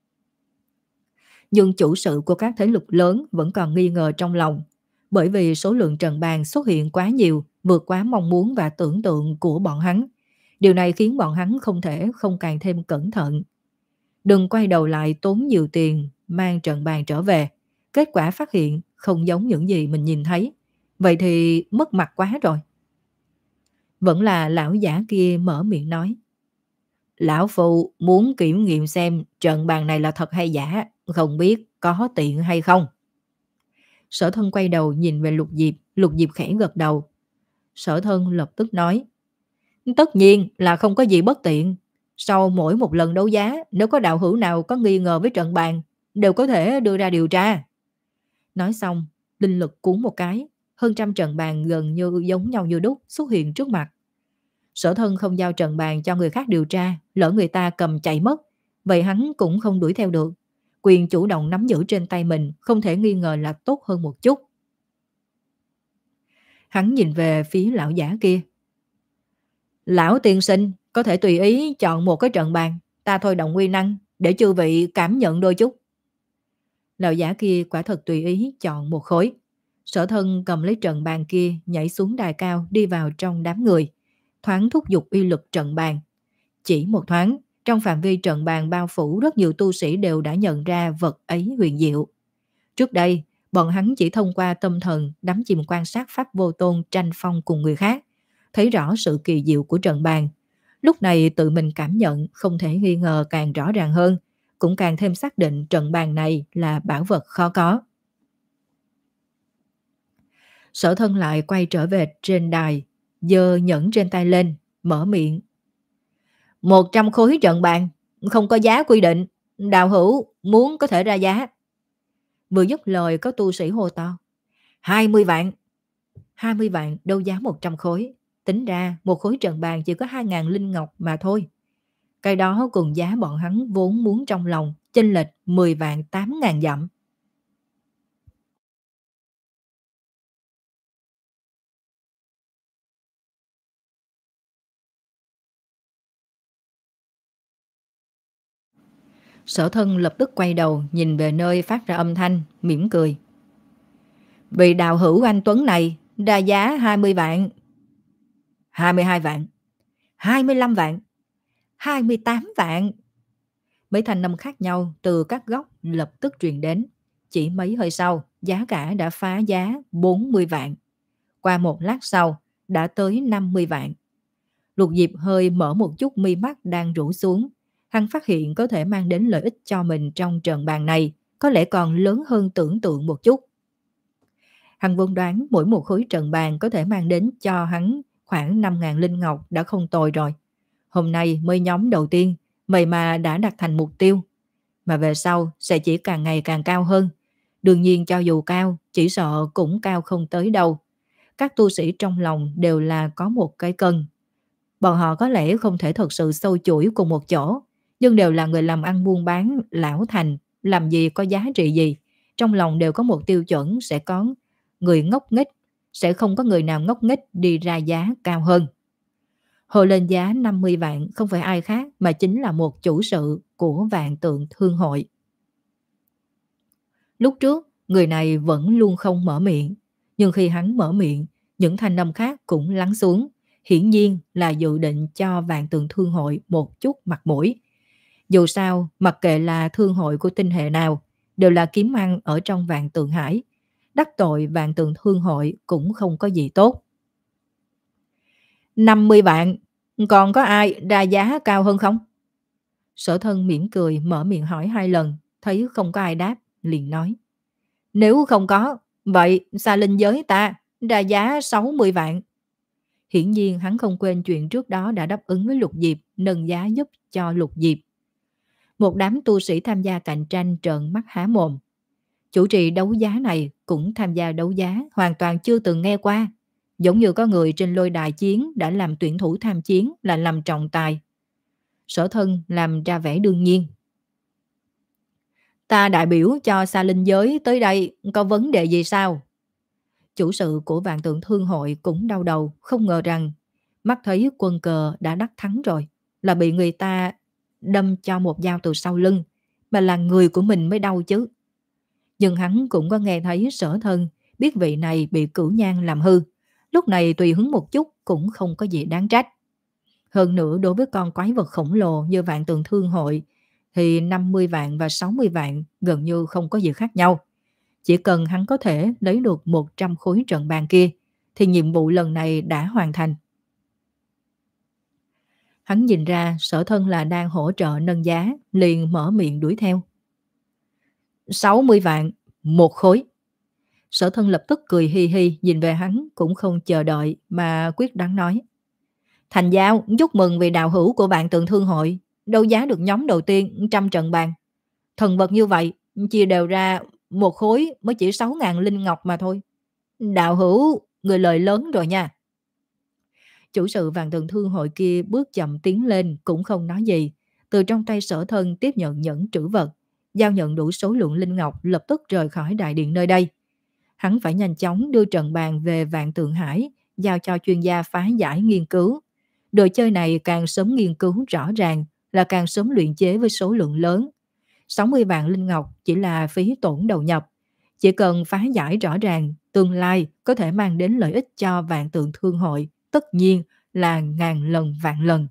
Nhưng chủ sự của các thế lực lớn vẫn còn nghi ngờ trong lòng, bởi vì số lượng trận bàn xuất hiện quá nhiều, vượt quá mong muốn và tưởng tượng của bọn hắn. Điều này khiến bọn hắn không thể không càng thêm cẩn thận. Đừng quay đầu lại tốn nhiều tiền mang trận bàn trở về, kết quả phát hiện không giống những gì mình nhìn thấy. Vậy thì mất mặt quá rồi. Vẫn là lão giả kia mở miệng nói: lão phụ muốn kiểm nghiệm xem trận bàn này là thật hay giả, không biết có tiện hay không. Sở Thân quay đầu nhìn về Lục Diệp, Lục Diệp khẽ gật đầu. Sở Thân lập tức nói: tất nhiên là không có gì bất tiện. Sau mỗi một lần đấu giá, nếu có đạo hữu nào có nghi ngờ với trận bàn, đều có thể đưa ra điều tra. Nói xong, linh lực cuốn một cái, hơn trăm trận bàn gần như giống nhau như đúc xuất hiện trước mặt. Sở Thân không giao trận bàn cho người khác điều tra, lỡ người ta cầm chạy mất, vậy hắn cũng không đuổi theo được. Quyền chủ động nắm giữ trên tay mình không thể nghi ngờ là tốt hơn một chút. Hắn nhìn về phía lão giả kia. Lão tiên sinh có thể tùy ý chọn một cái trận bàn, ta thôi động uy năng để chư vị cảm nhận đôi chút. Lão giả kia quả thật tùy ý chọn một khối. Sở Thân cầm lấy trận bàn kia, nhảy xuống đài cao đi vào trong đám người, thoáng thúc giục uy lực trận bàn. Chỉ một thoáng, trong phạm vi trận bàn bao phủ, rất nhiều tu sĩ đều đã nhận ra vật ấy huyền diệu. Trước đây, bọn hắn chỉ thông qua tâm thần đắm chìm quan sát Pháp Vô Tôn tranh phong cùng người khác, thấy rõ sự kỳ diệu của trận bàn. Lúc này tự mình cảm nhận không thể nghi ngờ càng rõ ràng hơn, cũng càng thêm xác định trận bàn này là bảo vật khó có. Sở Thân lại quay trở về trên đài, giơ nhẫn trên tay lên, mở miệng. Một trăm khối trận bàn, không có giá quy định, đạo hữu muốn có thể ra giá. Vừa dứt lời có tu sĩ hô to. hai mươi vạn. hai mươi vạn đâu giá một trăm khối. Tính ra một khối trần bàn chỉ có hai ngàn linh ngọc mà thôi. Cái đó cùng giá bọn hắn vốn muốn trong lòng, chênh lệch mười vạn tám ngàn dặm. Sở Thân lập tức quay đầu nhìn về nơi phát ra âm thanh, mỉm cười. Vị đạo hữu anh Tuấn này ra giá hai mươi vạn. hai mươi hai vạn. hai mươi lăm vạn. hai mươi tám vạn. Mấy thanh âm khác nhau từ các góc lập tức truyền đến. Chỉ mấy hơi sau, giá cả đã phá giá bốn mươi vạn. Qua một lát sau, đã tới năm mươi vạn. Lục Diệp hơi mở một chút mi mắt đang rũ xuống. Hắn phát hiện có thể mang đến lợi ích cho mình trong trận bàn này, có lẽ còn lớn hơn tưởng tượng một chút. Hắn vốn đoán mỗi một khối trận bàn có thể mang đến cho hắn khoảng năm ngàn linh ngọc đã không tồi rồi. Hôm nay mới nhóm đầu tiên, vậy mà đã đặt thành mục tiêu. Mà về sau sẽ chỉ càng ngày càng cao hơn. Đương nhiên cho dù cao, chỉ sợ cũng cao không tới đâu. Các tu sĩ trong lòng đều là có một cái cân. Bọn họ có lẽ không thể thật sự sâu chuỗi cùng một chỗ, nhưng đều là người làm ăn buôn bán lão thành, làm gì có giá trị gì. Trong lòng đều có một tiêu chuẩn, sẽ có người ngốc nghếch, sẽ không có người nào ngốc nghếch đi ra giá cao hơn. Hồ lên giá năm mươi vạn không phải ai khác mà chính là một chủ sự của Vạn Tượng Thương hội. Lúc trước, người này vẫn luôn không mở miệng, nhưng khi hắn mở miệng, những thanh âm khác cũng lắng xuống. Hiển nhiên là dự định cho Vạn Tượng Thương hội một chút mặt mũi. Dù sao, mặc kệ là thương hội của tinh hệ nào, đều là kiếm ăn ở trong Vạn Tượng Hải. Đắc tội Vạn Tượng Thương hội cũng không có gì tốt. năm mươi vạn, còn có ai ra giá cao hơn không? Sở Thân mỉm cười mở miệng hỏi hai lần, thấy không có ai đáp, liền nói. Nếu không có, vậy Sa Linh giới ta ra giá sáu mươi vạn. Hiển nhiên hắn không quên chuyện trước đó đã đáp ứng với Lục Diệp, nâng giá giúp cho Lục Diệp. Một đám tu sĩ tham gia cạnh tranh trợn mắt há mồm. Chủ trì đấu giá này cũng tham gia đấu giá, hoàn toàn chưa từng nghe qua. Giống như có người trên lôi đài chiến đã làm tuyển thủ tham chiến là làm trọng tài. Sở Thân làm ra vẻ đương nhiên. Ta đại biểu cho Sa Linh giới tới đây, có vấn đề gì sao? Chủ sự của Vạn Tượng Thương hội cũng đau đầu, không ngờ rằng mắt thấy quân cờ đã đắc thắng rồi, là bị người ta đâm cho một dao từ sau lưng, mà là người của mình mới đau chứ. Nhưng hắn cũng có nghe thấy Sở Thân biết vị này bị Cửu Nhan làm hư, lúc này tùy hứng một chút cũng không có gì đáng trách. Hơn nữa đối với con quái vật khổng lồ như Vạn Tượng Thương hội thì năm mươi vạn và sáu mươi vạn gần như không có gì khác nhau. Chỉ cần hắn có thể lấy được một trăm khối trận bàn kia thì nhiệm vụ lần này đã hoàn thành. Hắn nhìn ra Sở Thân là đang hỗ trợ nâng giá, liền mở miệng đuổi theo. sáu mươi vạn, một khối. Sở Thân lập tức cười hi hi nhìn về hắn, cũng không chờ đợi mà quyết đoán nói. Thành giao, chúc mừng vì đạo hữu của Vạn Tượng Thương hội, đấu giá được nhóm đầu tiên trăm trận bàn. Thần vật như vậy, chia đều ra một khối mới chỉ sáu ngàn linh ngọc mà thôi. Đạo hữu, người lời lớn rồi nha. Chủ sự Vạn Tượng Thương hội kia bước chậm tiến lên cũng không nói gì. Từ trong tay Sở Thân tiếp nhận nhẫn trữ vật, giao nhận đủ số lượng linh ngọc, lập tức rời khỏi đại điện nơi đây. Hắn phải nhanh chóng đưa trận bàn về Vạn Tượng Hải, giao cho chuyên gia phá giải nghiên cứu. Đồ chơi này càng sớm nghiên cứu rõ ràng là càng sớm luyện chế với số lượng lớn. sáu mươi vạn linh ngọc chỉ là phí tổn đầu nhập. Chỉ cần phá giải rõ ràng, tương lai có thể mang đến lợi ích cho Vạn Tượng Thương hội, tất nhiên là ngàn lần vạn lần.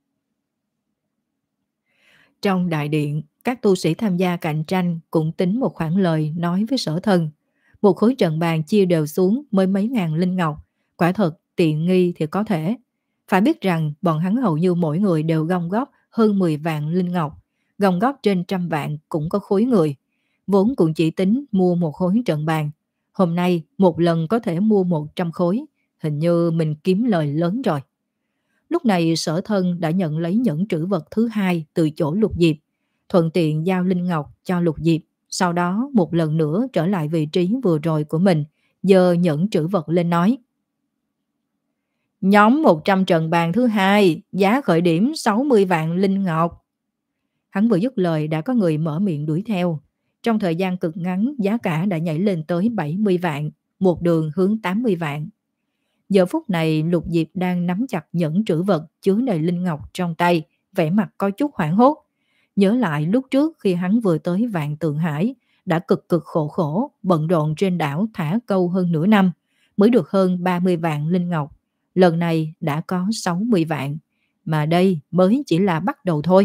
Trong đại điện, các tu sĩ tham gia cạnh tranh cũng tính một khoản lời nói với Sở Thân. Một khối trận bàn chia đều xuống mới mấy ngàn linh ngọc, quả thật tiện nghi thì có thể. Phải biết rằng bọn hắn hầu như mỗi người đều gom góp hơn mười vạn linh ngọc, gom góp trên trăm vạn cũng có khối người. Vốn cũng chỉ tính mua một khối trận bàn. Hôm nay một lần có thể mua một trăm khối, hình như mình kiếm lời lớn rồi. Lúc này Sở Thân đã nhận lấy nhẫn trữ vật thứ hai từ chỗ Lục Diệp, thuận tiện giao linh ngọc cho Lục Diệp, sau đó một lần nữa trở lại vị trí vừa rồi của mình, giơ nhẫn trữ vật lên nói. Nhóm một trăm trần bàn thứ hai, giá khởi điểm sáu mươi vạn linh ngọc. Hắn vừa dứt lời đã có người mở miệng đuổi theo. Trong thời gian cực ngắn, giá cả đã nhảy lên tới bảy mươi vạn, một đường hướng tám mươi vạn. Giờ phút này Lục Diệp đang nắm chặt nhẫn trữ vật chứa đầy linh ngọc trong tay, vẻ mặt có chút hoảng hốt. Nhớ lại lúc trước khi hắn vừa tới Vạn Tượng Hải, đã cực cực khổ khổ, bận rộn trên đảo thả câu hơn nửa năm, mới được hơn ba mươi vạn linh ngọc. Lần này đã có sáu mươi vạn, mà đây mới chỉ là bắt đầu thôi.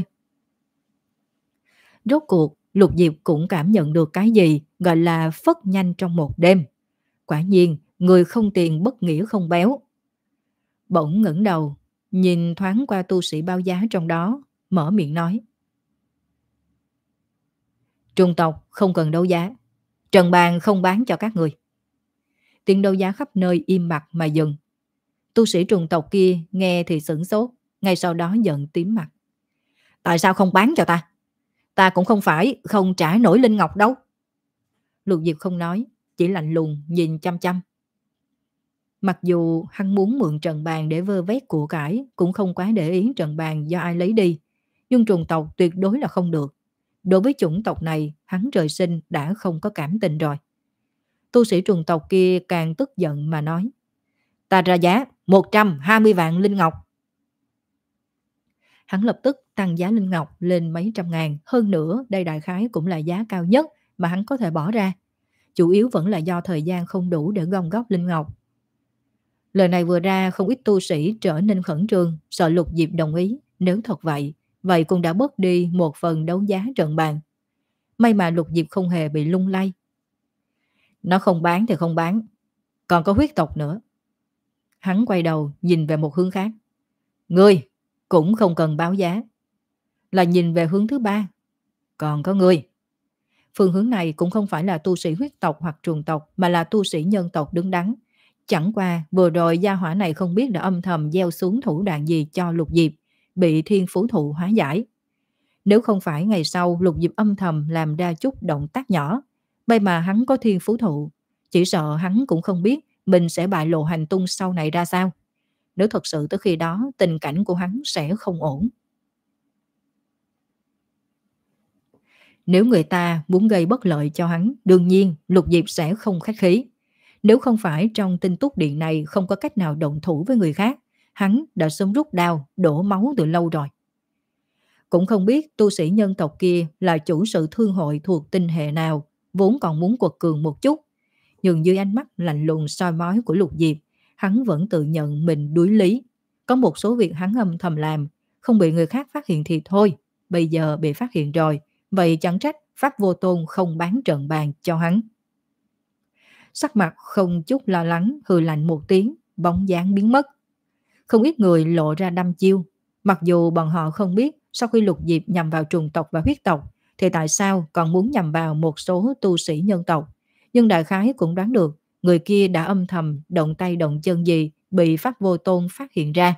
Rốt cuộc, Lục Diệp cũng cảm nhận được cái gì gọi là phất nhanh trong một đêm. Quả nhiên, người không tiền bất nghĩa không béo. Bỗng ngẩng đầu, nhìn thoáng qua tu sĩ bao giá trong đó, mở miệng nói. Trùng tộc không cần đấu giá, trần bàn không bán cho các người. Tiếng đấu giá khắp nơi im bặt mà dừng. Tu sĩ trùng tộc kia nghe thì sửng sốt, ngay sau đó giận tím mặt. Tại sao không bán cho ta? Ta cũng không phải không trả nổi linh ngọc đâu. Lục Diệp không nói, chỉ lạnh lùng nhìn chăm chăm. Mặc dù hắn muốn mượn trần bàn để vơ vét của cải, cũng không quá để ý trần bàn do ai lấy đi, nhưng trùng tộc tuyệt đối là không được. Đối với chủng tộc này, hắn trời sinh đã không có cảm tình rồi. Tu sĩ trùng tộc kia càng tức giận mà nói. Ta ra giá một trăm hai mươi vạn linh ngọc. Hắn lập tức tăng giá linh ngọc lên mấy trăm ngàn. Hơn nữa, đây đại khái cũng là giá cao nhất mà hắn có thể bỏ ra. Chủ yếu vẫn là do thời gian không đủ để gom góp linh ngọc. Lời này vừa ra, không ít tu sĩ trở nên khẩn trương, sợ Lục Diệp đồng ý. Nếu thật vậy, vậy cũng đã bớt đi một phần đấu giá trận bàn. May mà Lục Diệp không hề bị lung lay. Nó không bán thì không bán, còn có huyết tộc nữa. Hắn quay đầu nhìn về một hướng khác. Ngươi cũng không cần báo giá. Là nhìn về hướng thứ ba. Còn có ngươi. Phương hướng này cũng không phải là tu sĩ huyết tộc hoặc trùng tộc, mà là tu sĩ nhân tộc đứng đắn. Chẳng qua vừa rồi gia hỏa này không biết đã âm thầm gieo xuống thủ đoạn gì cho Lục Diệp, bị thiên phú thụ hóa giải. Nếu không phải ngày sau Lục Diệp âm thầm làm ra chút động tác nhỏ, may mà hắn có thiên phú thụ, chỉ sợ hắn cũng không biết mình sẽ bại lộ hành tung sau này ra sao. Nếu thật sự tới khi đó, tình cảnh của hắn sẽ không ổn. Nếu người ta muốn gây bất lợi cho hắn, đương nhiên Lục Diệp sẽ không khách khí. Nếu không phải trong Tinh Túc Điện này không có cách nào động thủ với người khác, hắn đã sớm rút đao, đổ máu từ lâu rồi. Cũng không biết tu sĩ nhân tộc kia là chủ sự thương hội thuộc tinh hệ nào, vốn còn muốn quật cường một chút. Nhưng dưới ánh mắt lạnh lùng soi mói của Lục Diệp, hắn vẫn tự nhận mình đuối lý. Có một số việc hắn âm thầm làm, không bị người khác phát hiện thì thôi. Bây giờ bị phát hiện rồi, vậy chẳng trách Pháp Vô Tôn không bán trận bàn cho hắn. Sắc mặt không chút lo lắng, hừ lạnh một tiếng, bóng dáng biến mất. Không ít người lộ ra đăm chiêu. Mặc dù bọn họ không biết sau khi Lục Diệp nhằm vào trùng tộc và huyết tộc, thì tại sao còn muốn nhằm vào một số tu sĩ nhân tộc. Nhưng đại khái cũng đoán được người kia đã âm thầm động tay động chân gì bị Pháp Vô Tôn phát hiện ra.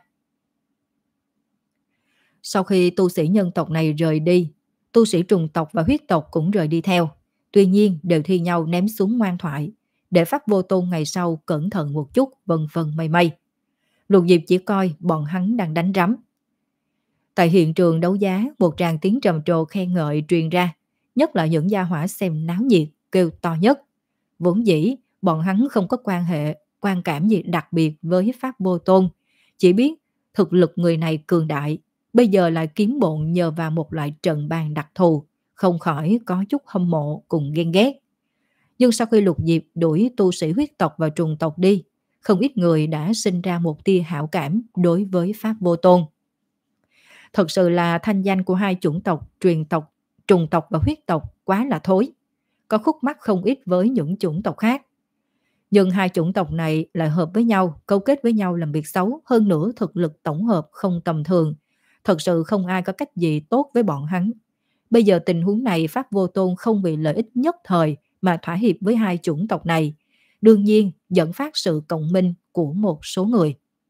Sau khi tu sĩ nhân tộc này rời đi, tu sĩ trùng tộc và huyết tộc cũng rời đi theo. Tuy nhiên đều thi nhau ném xuống ngoan thoại, để Pháp Vô Tôn ngày sau cẩn thận một chút, vân vân mây mây. Lục Diệp chỉ coi bọn hắn đang đánh rắm. Tại hiện trường đấu giá, một tràng tiếng trầm trồ khen ngợi truyền ra, nhất là những gia hỏa xem náo nhiệt kêu to nhất. Vốn dĩ bọn hắn không có quan hệ, quan cảm gì đặc biệt với Pháp Vô Tôn, chỉ biết thực lực người này cường đại, bây giờ lại kiếm bộn nhờ vào một loại trận bàn đặc thù, không khỏi có chút hâm mộ cùng ghen ghét. Nhưng sau khi Lục Diệp đuổi tu sĩ huyết tộc và trùng tộc đi, không ít người đã sinh ra một tia hảo cảm đối với Pháp Vô Tôn. Thật sự là thanh danh của hai chủng tộc, truyền tộc, trùng tộc và huyết tộc quá là thối, có khúc mắc không ít với những chủng tộc khác. Nhưng hai chủng tộc này lại hợp với nhau, câu kết với nhau làm việc xấu, hơn nữa thực lực tổng hợp không tầm thường. Thật sự không ai có cách gì tốt với bọn hắn. Bây giờ tình huống này Pháp Vô Tôn không vì lợi ích nhất thời mà thỏa hiệp với hai chủng tộc này, đương nhiên dẫn phát sự cộng minh của một số người.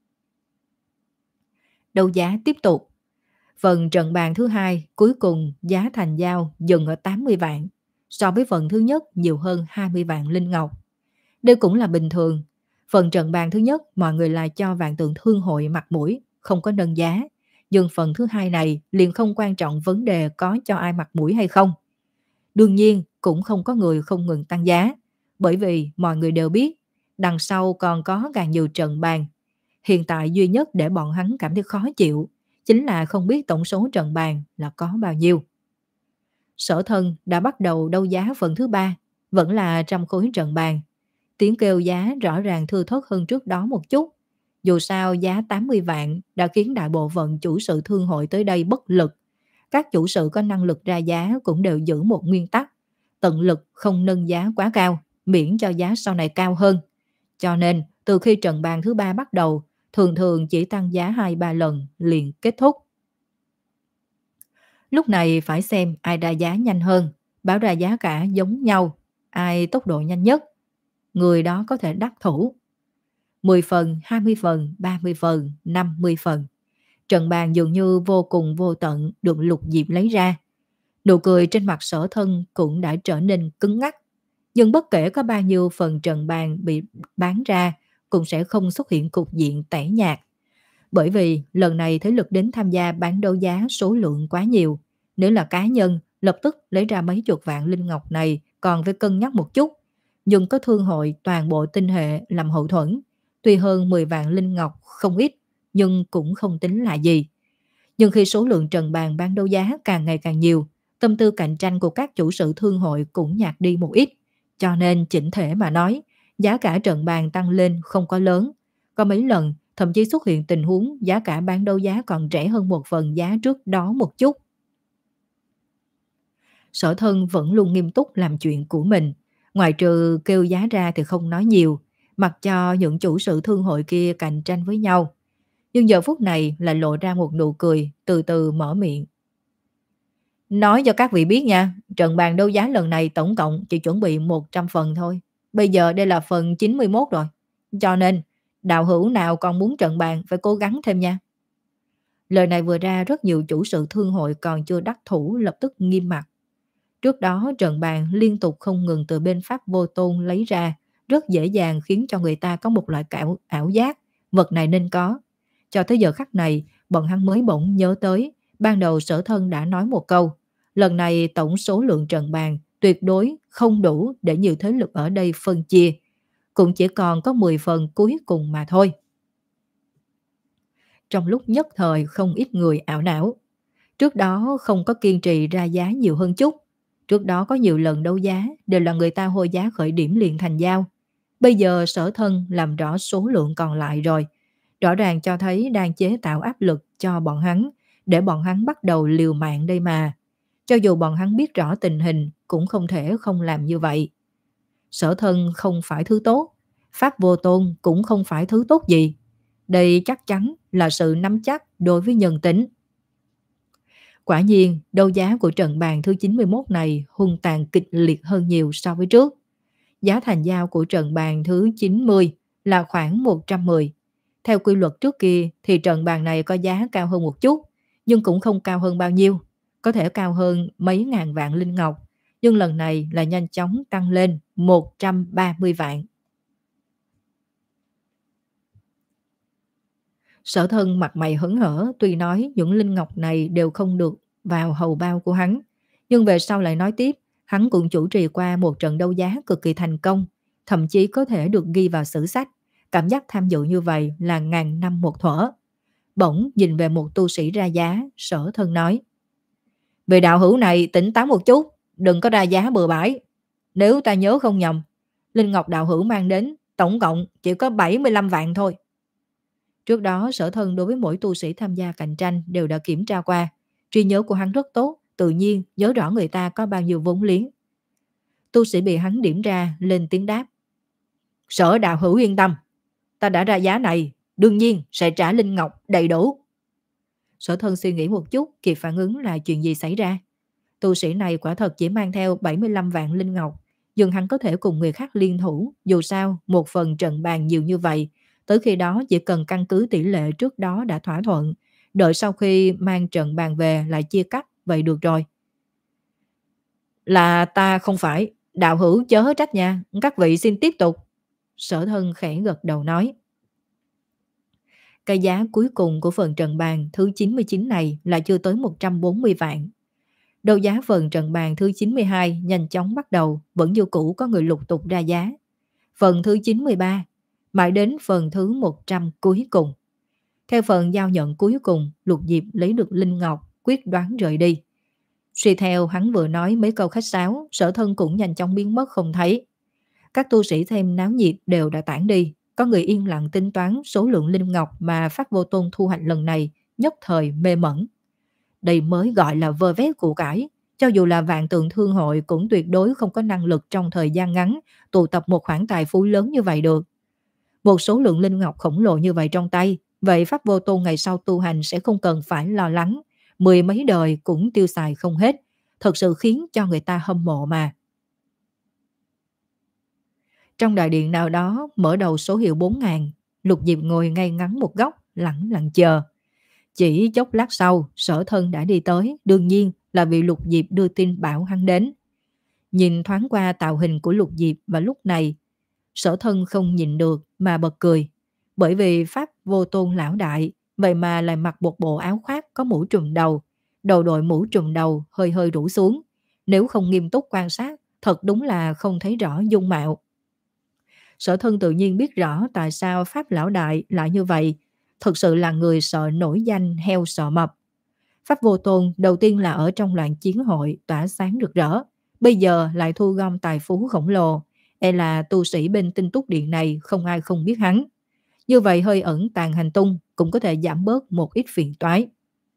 Đấu giá tiếp tục. Phần trận bàn thứ hai cuối cùng giá thành giao dừng ở tám mươi vạn, so với phần thứ nhất nhiều hơn hai mươi vạn linh ngọc. Đây cũng là bình thường. Phần trận bàn thứ nhất, mọi người là cho vạn tượng thương hội mặt mũi, không có nâng giá. Nhưng phần thứ hai này liền không quan trọng vấn đề có cho ai mặt mũi hay không. Đương nhiên, cũng không có người không ngừng tăng giá. Bởi vì mọi người đều biết, đằng sau còn có càng nhiều trận bàn. Hiện tại duy nhất để bọn hắn cảm thấy khó chịu, chính là không biết tổng số trận bàn là có bao nhiêu. Sở Thân đã bắt đầu đấu giá phần thứ ba, vẫn là trăm khối trận bàn. Tiếng kêu giá rõ ràng thưa thớt hơn trước đó một chút. Dù sao giá tám mươi vạn đã khiến đại bộ phận chủ sự thương hội tới đây bất lực. Các chủ sự có năng lực ra giá cũng đều giữ một nguyên tắc, tận lực không nâng giá quá cao, miễn cho giá sau này cao hơn. Cho nên, từ khi trận bàn thứ ba bắt đầu, thường thường chỉ tăng giá hai ba lần liền kết thúc. Lúc này phải xem ai ra giá nhanh hơn, báo ra giá cả giống nhau, ai tốc độ nhanh nhất, người đó có thể đắc thủ. mười phần, hai mươi phần, ba mươi phần, năm mươi phần. Trận bàn dường như vô cùng vô tận được Lục Diệp lấy ra. Nụ cười trên mặt Sở Thân cũng đã trở nên cứng ngắc. Nhưng bất kể có bao nhiêu phần trận bàn bị bán ra, cũng sẽ không xuất hiện cục diện tẻ nhạt. Bởi vì lần này thế lực đến tham gia bán đấu giá số lượng quá nhiều. Nếu là cá nhân, lập tức lấy ra mấy chục vạn linh ngọc này còn phải cân nhắc một chút. Nhưng có thương hội toàn bộ tinh hệ làm hậu thuẫn. Tuy hơn mười vạn linh ngọc không ít, nhưng cũng không tính là gì. Nhưng khi số lượng trận bàn bán đấu giá càng ngày càng nhiều, tâm tư cạnh tranh của các chủ sự thương hội cũng nhạt đi một ít. Cho nên chỉnh thể mà nói, giá cả trận bàn tăng lên không có lớn. Có mấy lần, thậm chí xuất hiện tình huống giá cả bán đấu giá còn rẻ hơn một phần giá trước đó một chút. Sở Thân vẫn luôn nghiêm túc làm chuyện của mình. Ngoài trừ kêu giá ra thì không nói nhiều, mặc cho những chủ sự thương hội kia cạnh tranh với nhau. Nhưng giờ phút này lại lộ ra một nụ cười, từ từ mở miệng. Nói cho các vị biết nha, trận bàn đấu giá lần này tổng cộng chỉ chuẩn bị một trăm phần thôi. Bây giờ đây là phần chín mươi mốt rồi. Cho nên, đạo hữu nào còn muốn trận bàn phải cố gắng thêm nha. Lời này vừa ra, rất nhiều chủ sự thương hội còn chưa đắc thủ lập tức nghiêm mặt. Trước đó trận bàn liên tục không ngừng từ bên Pháp Vô Tôn lấy ra, rất dễ dàng khiến cho người ta có một loại ảo, ảo giác, vật này nên có. Cho tới giờ khắc này, bọn hắn mới bỗng nhớ tới, ban đầu Sở Thân đã nói một câu, lần này tổng số lượng trận bàn tuyệt đối không đủ để nhiều thế lực ở đây phân chia, cũng chỉ còn có mười phần cuối cùng mà thôi. Trong lúc nhất thời không ít người ảo não. Trước đó không có kiên trì ra giá nhiều hơn chút. Trước đó có nhiều lần đấu giá đều là người ta hôi giá khởi điểm liền thành giao. Bây giờ Sở Thân làm rõ số lượng còn lại rồi. Rõ ràng cho thấy đang chế tạo áp lực cho bọn hắn, để bọn hắn bắt đầu liều mạng đây mà. Cho dù bọn hắn biết rõ tình hình cũng không thể không làm như vậy. Sở Thân không phải thứ tốt, Pháp Vô Tôn cũng không phải thứ tốt gì. Đây chắc chắn là sự nắm chắc đối với nhân tính. Quả nhiên, đấu giá của trận bàn thứ chín mươi mốt này hung tàn kịch liệt hơn nhiều so với trước. Giá thành giao của trận bàn thứ chín mươi là khoảng một trăm mười. Theo quy luật trước kia thì trận bàn này có giá cao hơn một chút, nhưng cũng không cao hơn bao nhiêu. Có thể cao hơn mấy ngàn vạn linh ngọc, nhưng lần này là nhanh chóng tăng lên một trăm ba mươi vạn. Sở Thân mặt mày hớn hở, tuy nói những linh ngọc này đều không được vào hầu bao của hắn, nhưng về sau lại nói tiếp, hắn cũng chủ trì qua một trận đấu giá cực kỳ thành công, thậm chí có thể được ghi vào sử sách. Cảm giác tham dự như vậy là ngàn năm một thuở. Bỗng nhìn về một tu sĩ ra giá, Sở Thân nói: "Về đạo hữu này tỉnh táo một chút, đừng có ra giá bừa bãi. Nếu ta nhớ không nhầm, linh ngọc đạo hữu mang đến tổng cộng chỉ có bảy mươi lăm vạn thôi." Trước đó Sở Thân đối với mỗi tu sĩ tham gia cạnh tranh đều đã kiểm tra qua. Trí nhớ của hắn rất tốt, tự nhiên nhớ rõ người ta có bao nhiêu vốn liếng. Tu sĩ bị hắn điểm ra lên tiếng đáp: "Sở đạo hữu yên tâm, ta đã ra giá này, đương nhiên sẽ trả linh ngọc đầy đủ." Sở Thân suy nghĩ một chút, kịp phản ứng là chuyện gì xảy ra. Tu sĩ này quả thật chỉ mang theo bảy mươi lăm vạn linh ngọc, nhưng hắn có thể cùng người khác liên thủ. Dù sao, một phần trận bàn nhiều như vậy, tới khi đó chỉ cần căn cứ tỷ lệ trước đó đã thỏa thuận, đợi sau khi mang trận bàn về lại chia cắt, vậy được rồi. "Là ta không phải, đạo hữu chớ trách nha, các vị xin tiếp tục." Sở Thân khẽ gật đầu nói. Cái giá cuối cùng của phần trần bàn thứ chín mươi chín này là chưa tới một trăm bốn mươi vạn. Đấu giá phần trần bàn thứ chín mươi hai nhanh chóng bắt đầu, vẫn như cũ có người lục tục ra giá. Phần thứ chín mươi ba, mãi đến phần thứ một trăm cuối cùng. Theo phần giao nhận cuối cùng, Lục Diệp lấy được Linh Ngọc, quyết đoán rời đi. Suy theo hắn vừa nói mấy câu khách sáo, Sở Thân cũng nhanh chóng biến mất không thấy. Các tu sĩ thêm náo nhiệt đều đã tản đi, có người yên lặng tính toán số lượng Linh Ngọc mà Pháp Vô Tôn thu hoạch lần này, nhất thời mê mẩn. Đây mới gọi là vơ vét của cải. Cho dù là Vạn Tượng Thương hội cũng tuyệt đối không có năng lực trong thời gian ngắn tụ tập một khoản tài phú lớn như vậy được. Một số lượng Linh Ngọc khổng lồ như vậy trong tay, vậy Pháp Vô Tôn ngày sau tu hành sẽ không cần phải lo lắng, mười mấy đời cũng tiêu xài không hết, thật sự khiến cho người ta hâm mộ mà. Trong đại điện nào đó mở đầu số hiệu bốn ngàn, Lục Diệp ngồi ngay ngắn một góc, lẳng lặng chờ. Chỉ chốc lát sau, Sở Thân đã đi tới, đương nhiên là vì Lục Diệp đưa tin bảo hắn đến. Nhìn thoáng qua tạo hình của Lục Diệp và lúc này, Sở Thân không nhìn được mà bật cười. Bởi vì Pháp Vô Tôn lão đại, vậy mà lại mặc một bộ áo khoác có mũ trùm đầu, đầu đội mũ trùm đầu hơi hơi rũ xuống. Nếu không nghiêm túc quan sát, thật đúng là không thấy rõ dung mạo. Sở Thân tự nhiên biết rõ tại sao Pháp lão đại lại như vậy. Thực sự là người sợ nổi danh heo sợ mập. Pháp Vô Tôn đầu tiên là ở trong loạn chiến hội tỏa sáng rực rỡ, bây giờ lại thu gom tài phú khổng lồ. E là tu sĩ bên Tinh Túc Điện này không ai không biết hắn. Như vậy hơi ẩn tàng hành tung cũng có thể giảm bớt một ít phiền toái.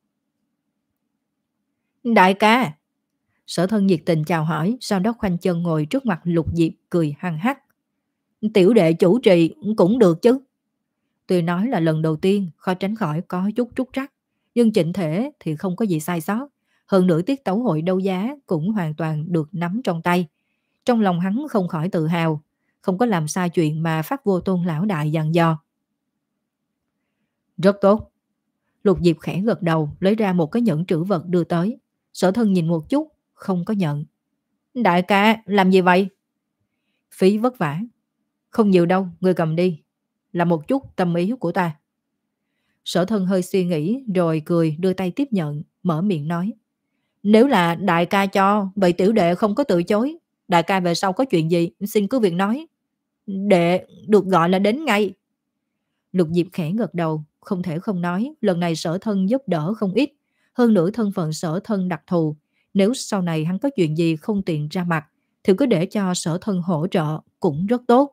Đại ca! Sở Thân nhiệt tình chào hỏi, sau đó khoanh chân ngồi trước mặt Lục Diệp cười hăng hắc. Tiểu đệ chủ trì cũng được chứ. Tuy nói là lần đầu tiên khó tránh khỏi có chút trúc trắc, nhưng chỉnh thể thì không có gì sai sót. Hơn nữa tiết tấu hội đấu giá cũng hoàn toàn được nắm trong tay. Trong lòng hắn không khỏi tự hào, không có làm sai chuyện mà Pháp Vô Tôn lão đại dặn dò. Rất tốt. Lục Diệp khẽ gật đầu, lấy ra một cái nhẫn trữ vật đưa tới. Sở Thân nhìn một chút, không có nhận. Đại ca, làm gì vậy? Phí vất vả. Không nhiều đâu, ngươi cầm đi. Là một chút tâm ý của ta. Sở Thân hơi suy nghĩ rồi cười đưa tay tiếp nhận, mở miệng nói. Nếu là đại ca cho, vậy tiểu đệ không có từ chối. Đại ca về sau có chuyện gì, xin cứ việc nói. Đệ được gọi là đến ngay. Lục Diệp khẽ gật đầu, không thể không nói, lần này Sở Thân giúp đỡ không ít. Hơn nữa thân phận Sở Thân đặc thù, nếu sau này hắn có chuyện gì không tiện ra mặt, thì cứ để cho Sở Thân hỗ trợ cũng rất tốt.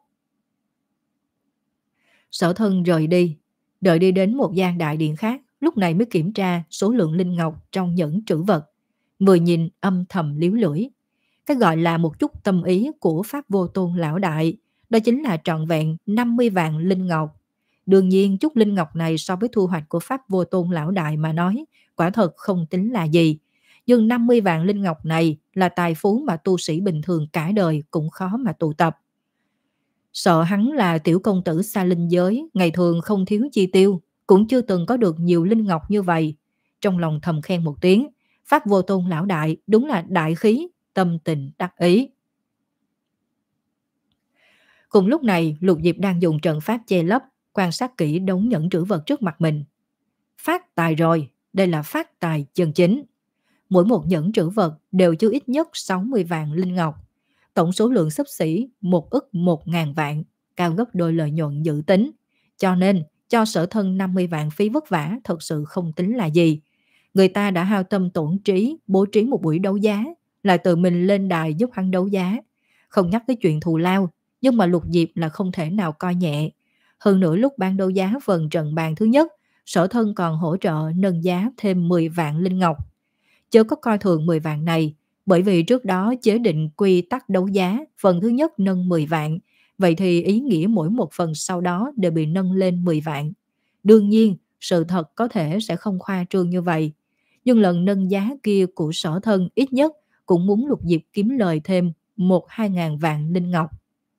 Sở Thân rời đi, đợi đi đến một gian đại điện khác, lúc này mới kiểm tra số lượng linh ngọc trong nhẫn trữ vật. Vừa nhìn âm thầm liếu lưỡi. Cái gọi là một chút tâm ý của Pháp Vô Tôn lão đại, đó chính là trọn vẹn năm mươi vạn linh ngọc. Đương nhiên chút linh ngọc này so với thu hoạch của Pháp Vô Tôn lão đại mà nói, quả thật không tính là gì. Nhưng năm mươi vạn linh ngọc này là tài phú mà tu sĩ bình thường cả đời cũng khó mà tụ tập. Sợ hắn là tiểu công tử xa linh giới, ngày thường không thiếu chi tiêu, cũng chưa từng có được nhiều linh ngọc như vậy. Trong lòng thầm khen một tiếng, Pháp Vô Tôn lão đại đúng là đại khí, tâm tình đắc ý. Cùng lúc này, Lục Diệp đang dùng trận pháp che lấp, quan sát kỹ đống nhẫn trữ vật trước mặt mình. Phát tài rồi, đây là phát tài chân chính. Mỗi một nhẫn trữ vật đều chứa ít nhất sáu mươi vạn linh ngọc. Tổng số lượng xấp xỉ một ức một ngàn vạn, cao gấp đôi lợi nhuận dự tính. Cho nên, cho Sở Thân năm mươi vạn phí vất vả thật sự không tính là gì. Người ta đã hao tâm tổn trí, bố trí một buổi đấu giá, lại tự mình lên đài giúp hắn đấu giá. Không nhắc tới chuyện thù lao, nhưng mà Lục Diệp là không thể nào coi nhẹ. Hơn nữa lúc ban đấu giá phần trận bàn thứ nhất, Sở Thân còn hỗ trợ nâng giá thêm mười vạn linh ngọc. Chớ có coi thường mười vạn này, bởi vì trước đó chế định quy tắc đấu giá, phần thứ nhất nâng mười vạn, vậy thì ý nghĩa mỗi một phần sau đó đều bị nâng lên mười vạn. Đương nhiên, sự thật có thể sẽ không khoa trương như vậy, nhưng lần nâng giá kia của Sở Thân ít nhất cũng muốn Lục Diệp kiếm lời thêm một hai ngàn vạn linh ngọc.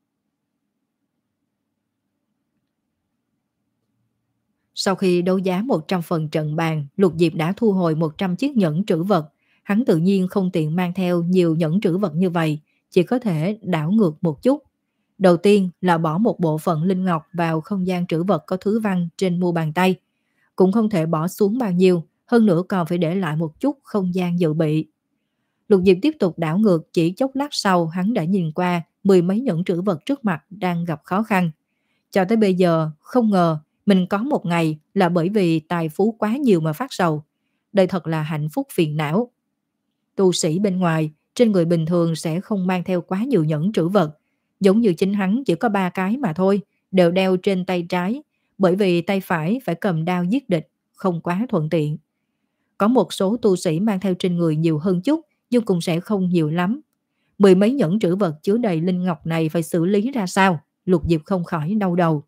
Sau khi đấu giá một trăm phần trận bàn, Lục Diệp đã thu hồi một trăm chiếc nhẫn trữ vật. Hắn tự nhiên không tiện mang theo nhiều nhẫn trữ vật như vậy, chỉ có thể đảo ngược một chút. Đầu tiên là bỏ một bộ phận linh ngọc vào không gian trữ vật có thứ văn trên mu bàn tay. Cũng không thể bỏ xuống bao nhiêu, hơn nữa còn phải để lại một chút không gian dự bị. Lục Diệp tiếp tục đảo ngược, chỉ chốc lát sau hắn đã nhìn qua mười mấy nhẫn trữ vật trước mặt đang gặp khó khăn. Cho tới bây giờ, không ngờ mình có một ngày là bởi vì tài phú quá nhiều mà phát sầu. Đây thật là hạnh phúc phiền não. Tu sĩ bên ngoài, trên người bình thường sẽ không mang theo quá nhiều nhẫn trữ vật. Giống như chính hắn chỉ có ba cái mà thôi, đều đeo trên tay trái, bởi vì tay phải phải cầm đao giết địch, không quá thuận tiện. Có một số tu sĩ mang theo trên người nhiều hơn chút, nhưng cũng sẽ không nhiều lắm. Mười mấy nhẫn trữ vật chứa đầy linh ngọc này phải xử lý ra sao? Lục Diệp không khỏi đau đầu.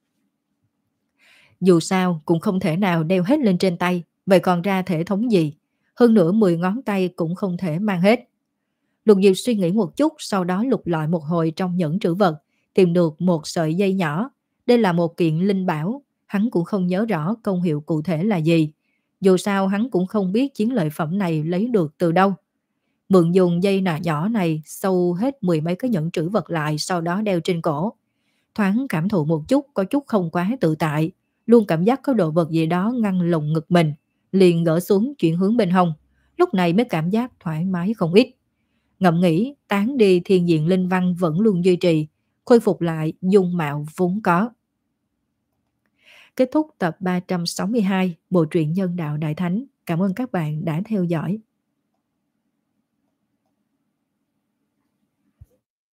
Dù sao cũng không thể nào đeo hết lên trên tay, vậy còn ra thể thống gì? Hơn nữa mười ngón tay cũng không thể mang hết. Lục Diệp suy nghĩ một chút, sau đó lục lọi một hồi trong nhẫn trữ vật, tìm được một sợi dây nhỏ. Đây là một kiện linh bảo, hắn cũng không nhớ rõ công hiệu cụ thể là gì. Dù sao hắn cũng không biết chiến lợi phẩm này lấy được từ đâu. Mượn dùng dây nà nhỏ này sâu hết mười mấy cái nhẫn trữ vật lại, sau đó đeo trên cổ. Thoáng cảm thụ một chút, có chút không quá tự tại, luôn cảm giác có đồ vật gì đó ngăn lồng ngực mình, liền gỡ xuống chuyển hướng bên hông. Lúc này mới cảm giác thoải mái không ít. Ngẫm nghĩ, tán đi thiên diện linh văn vẫn luôn duy trì, khôi phục lại dung mạo vốn có. Kết thúc tập ba trăm sáu mươi hai Bộ truyện Nhân đạo Đại Thánh. Cảm ơn các bạn đã theo dõi.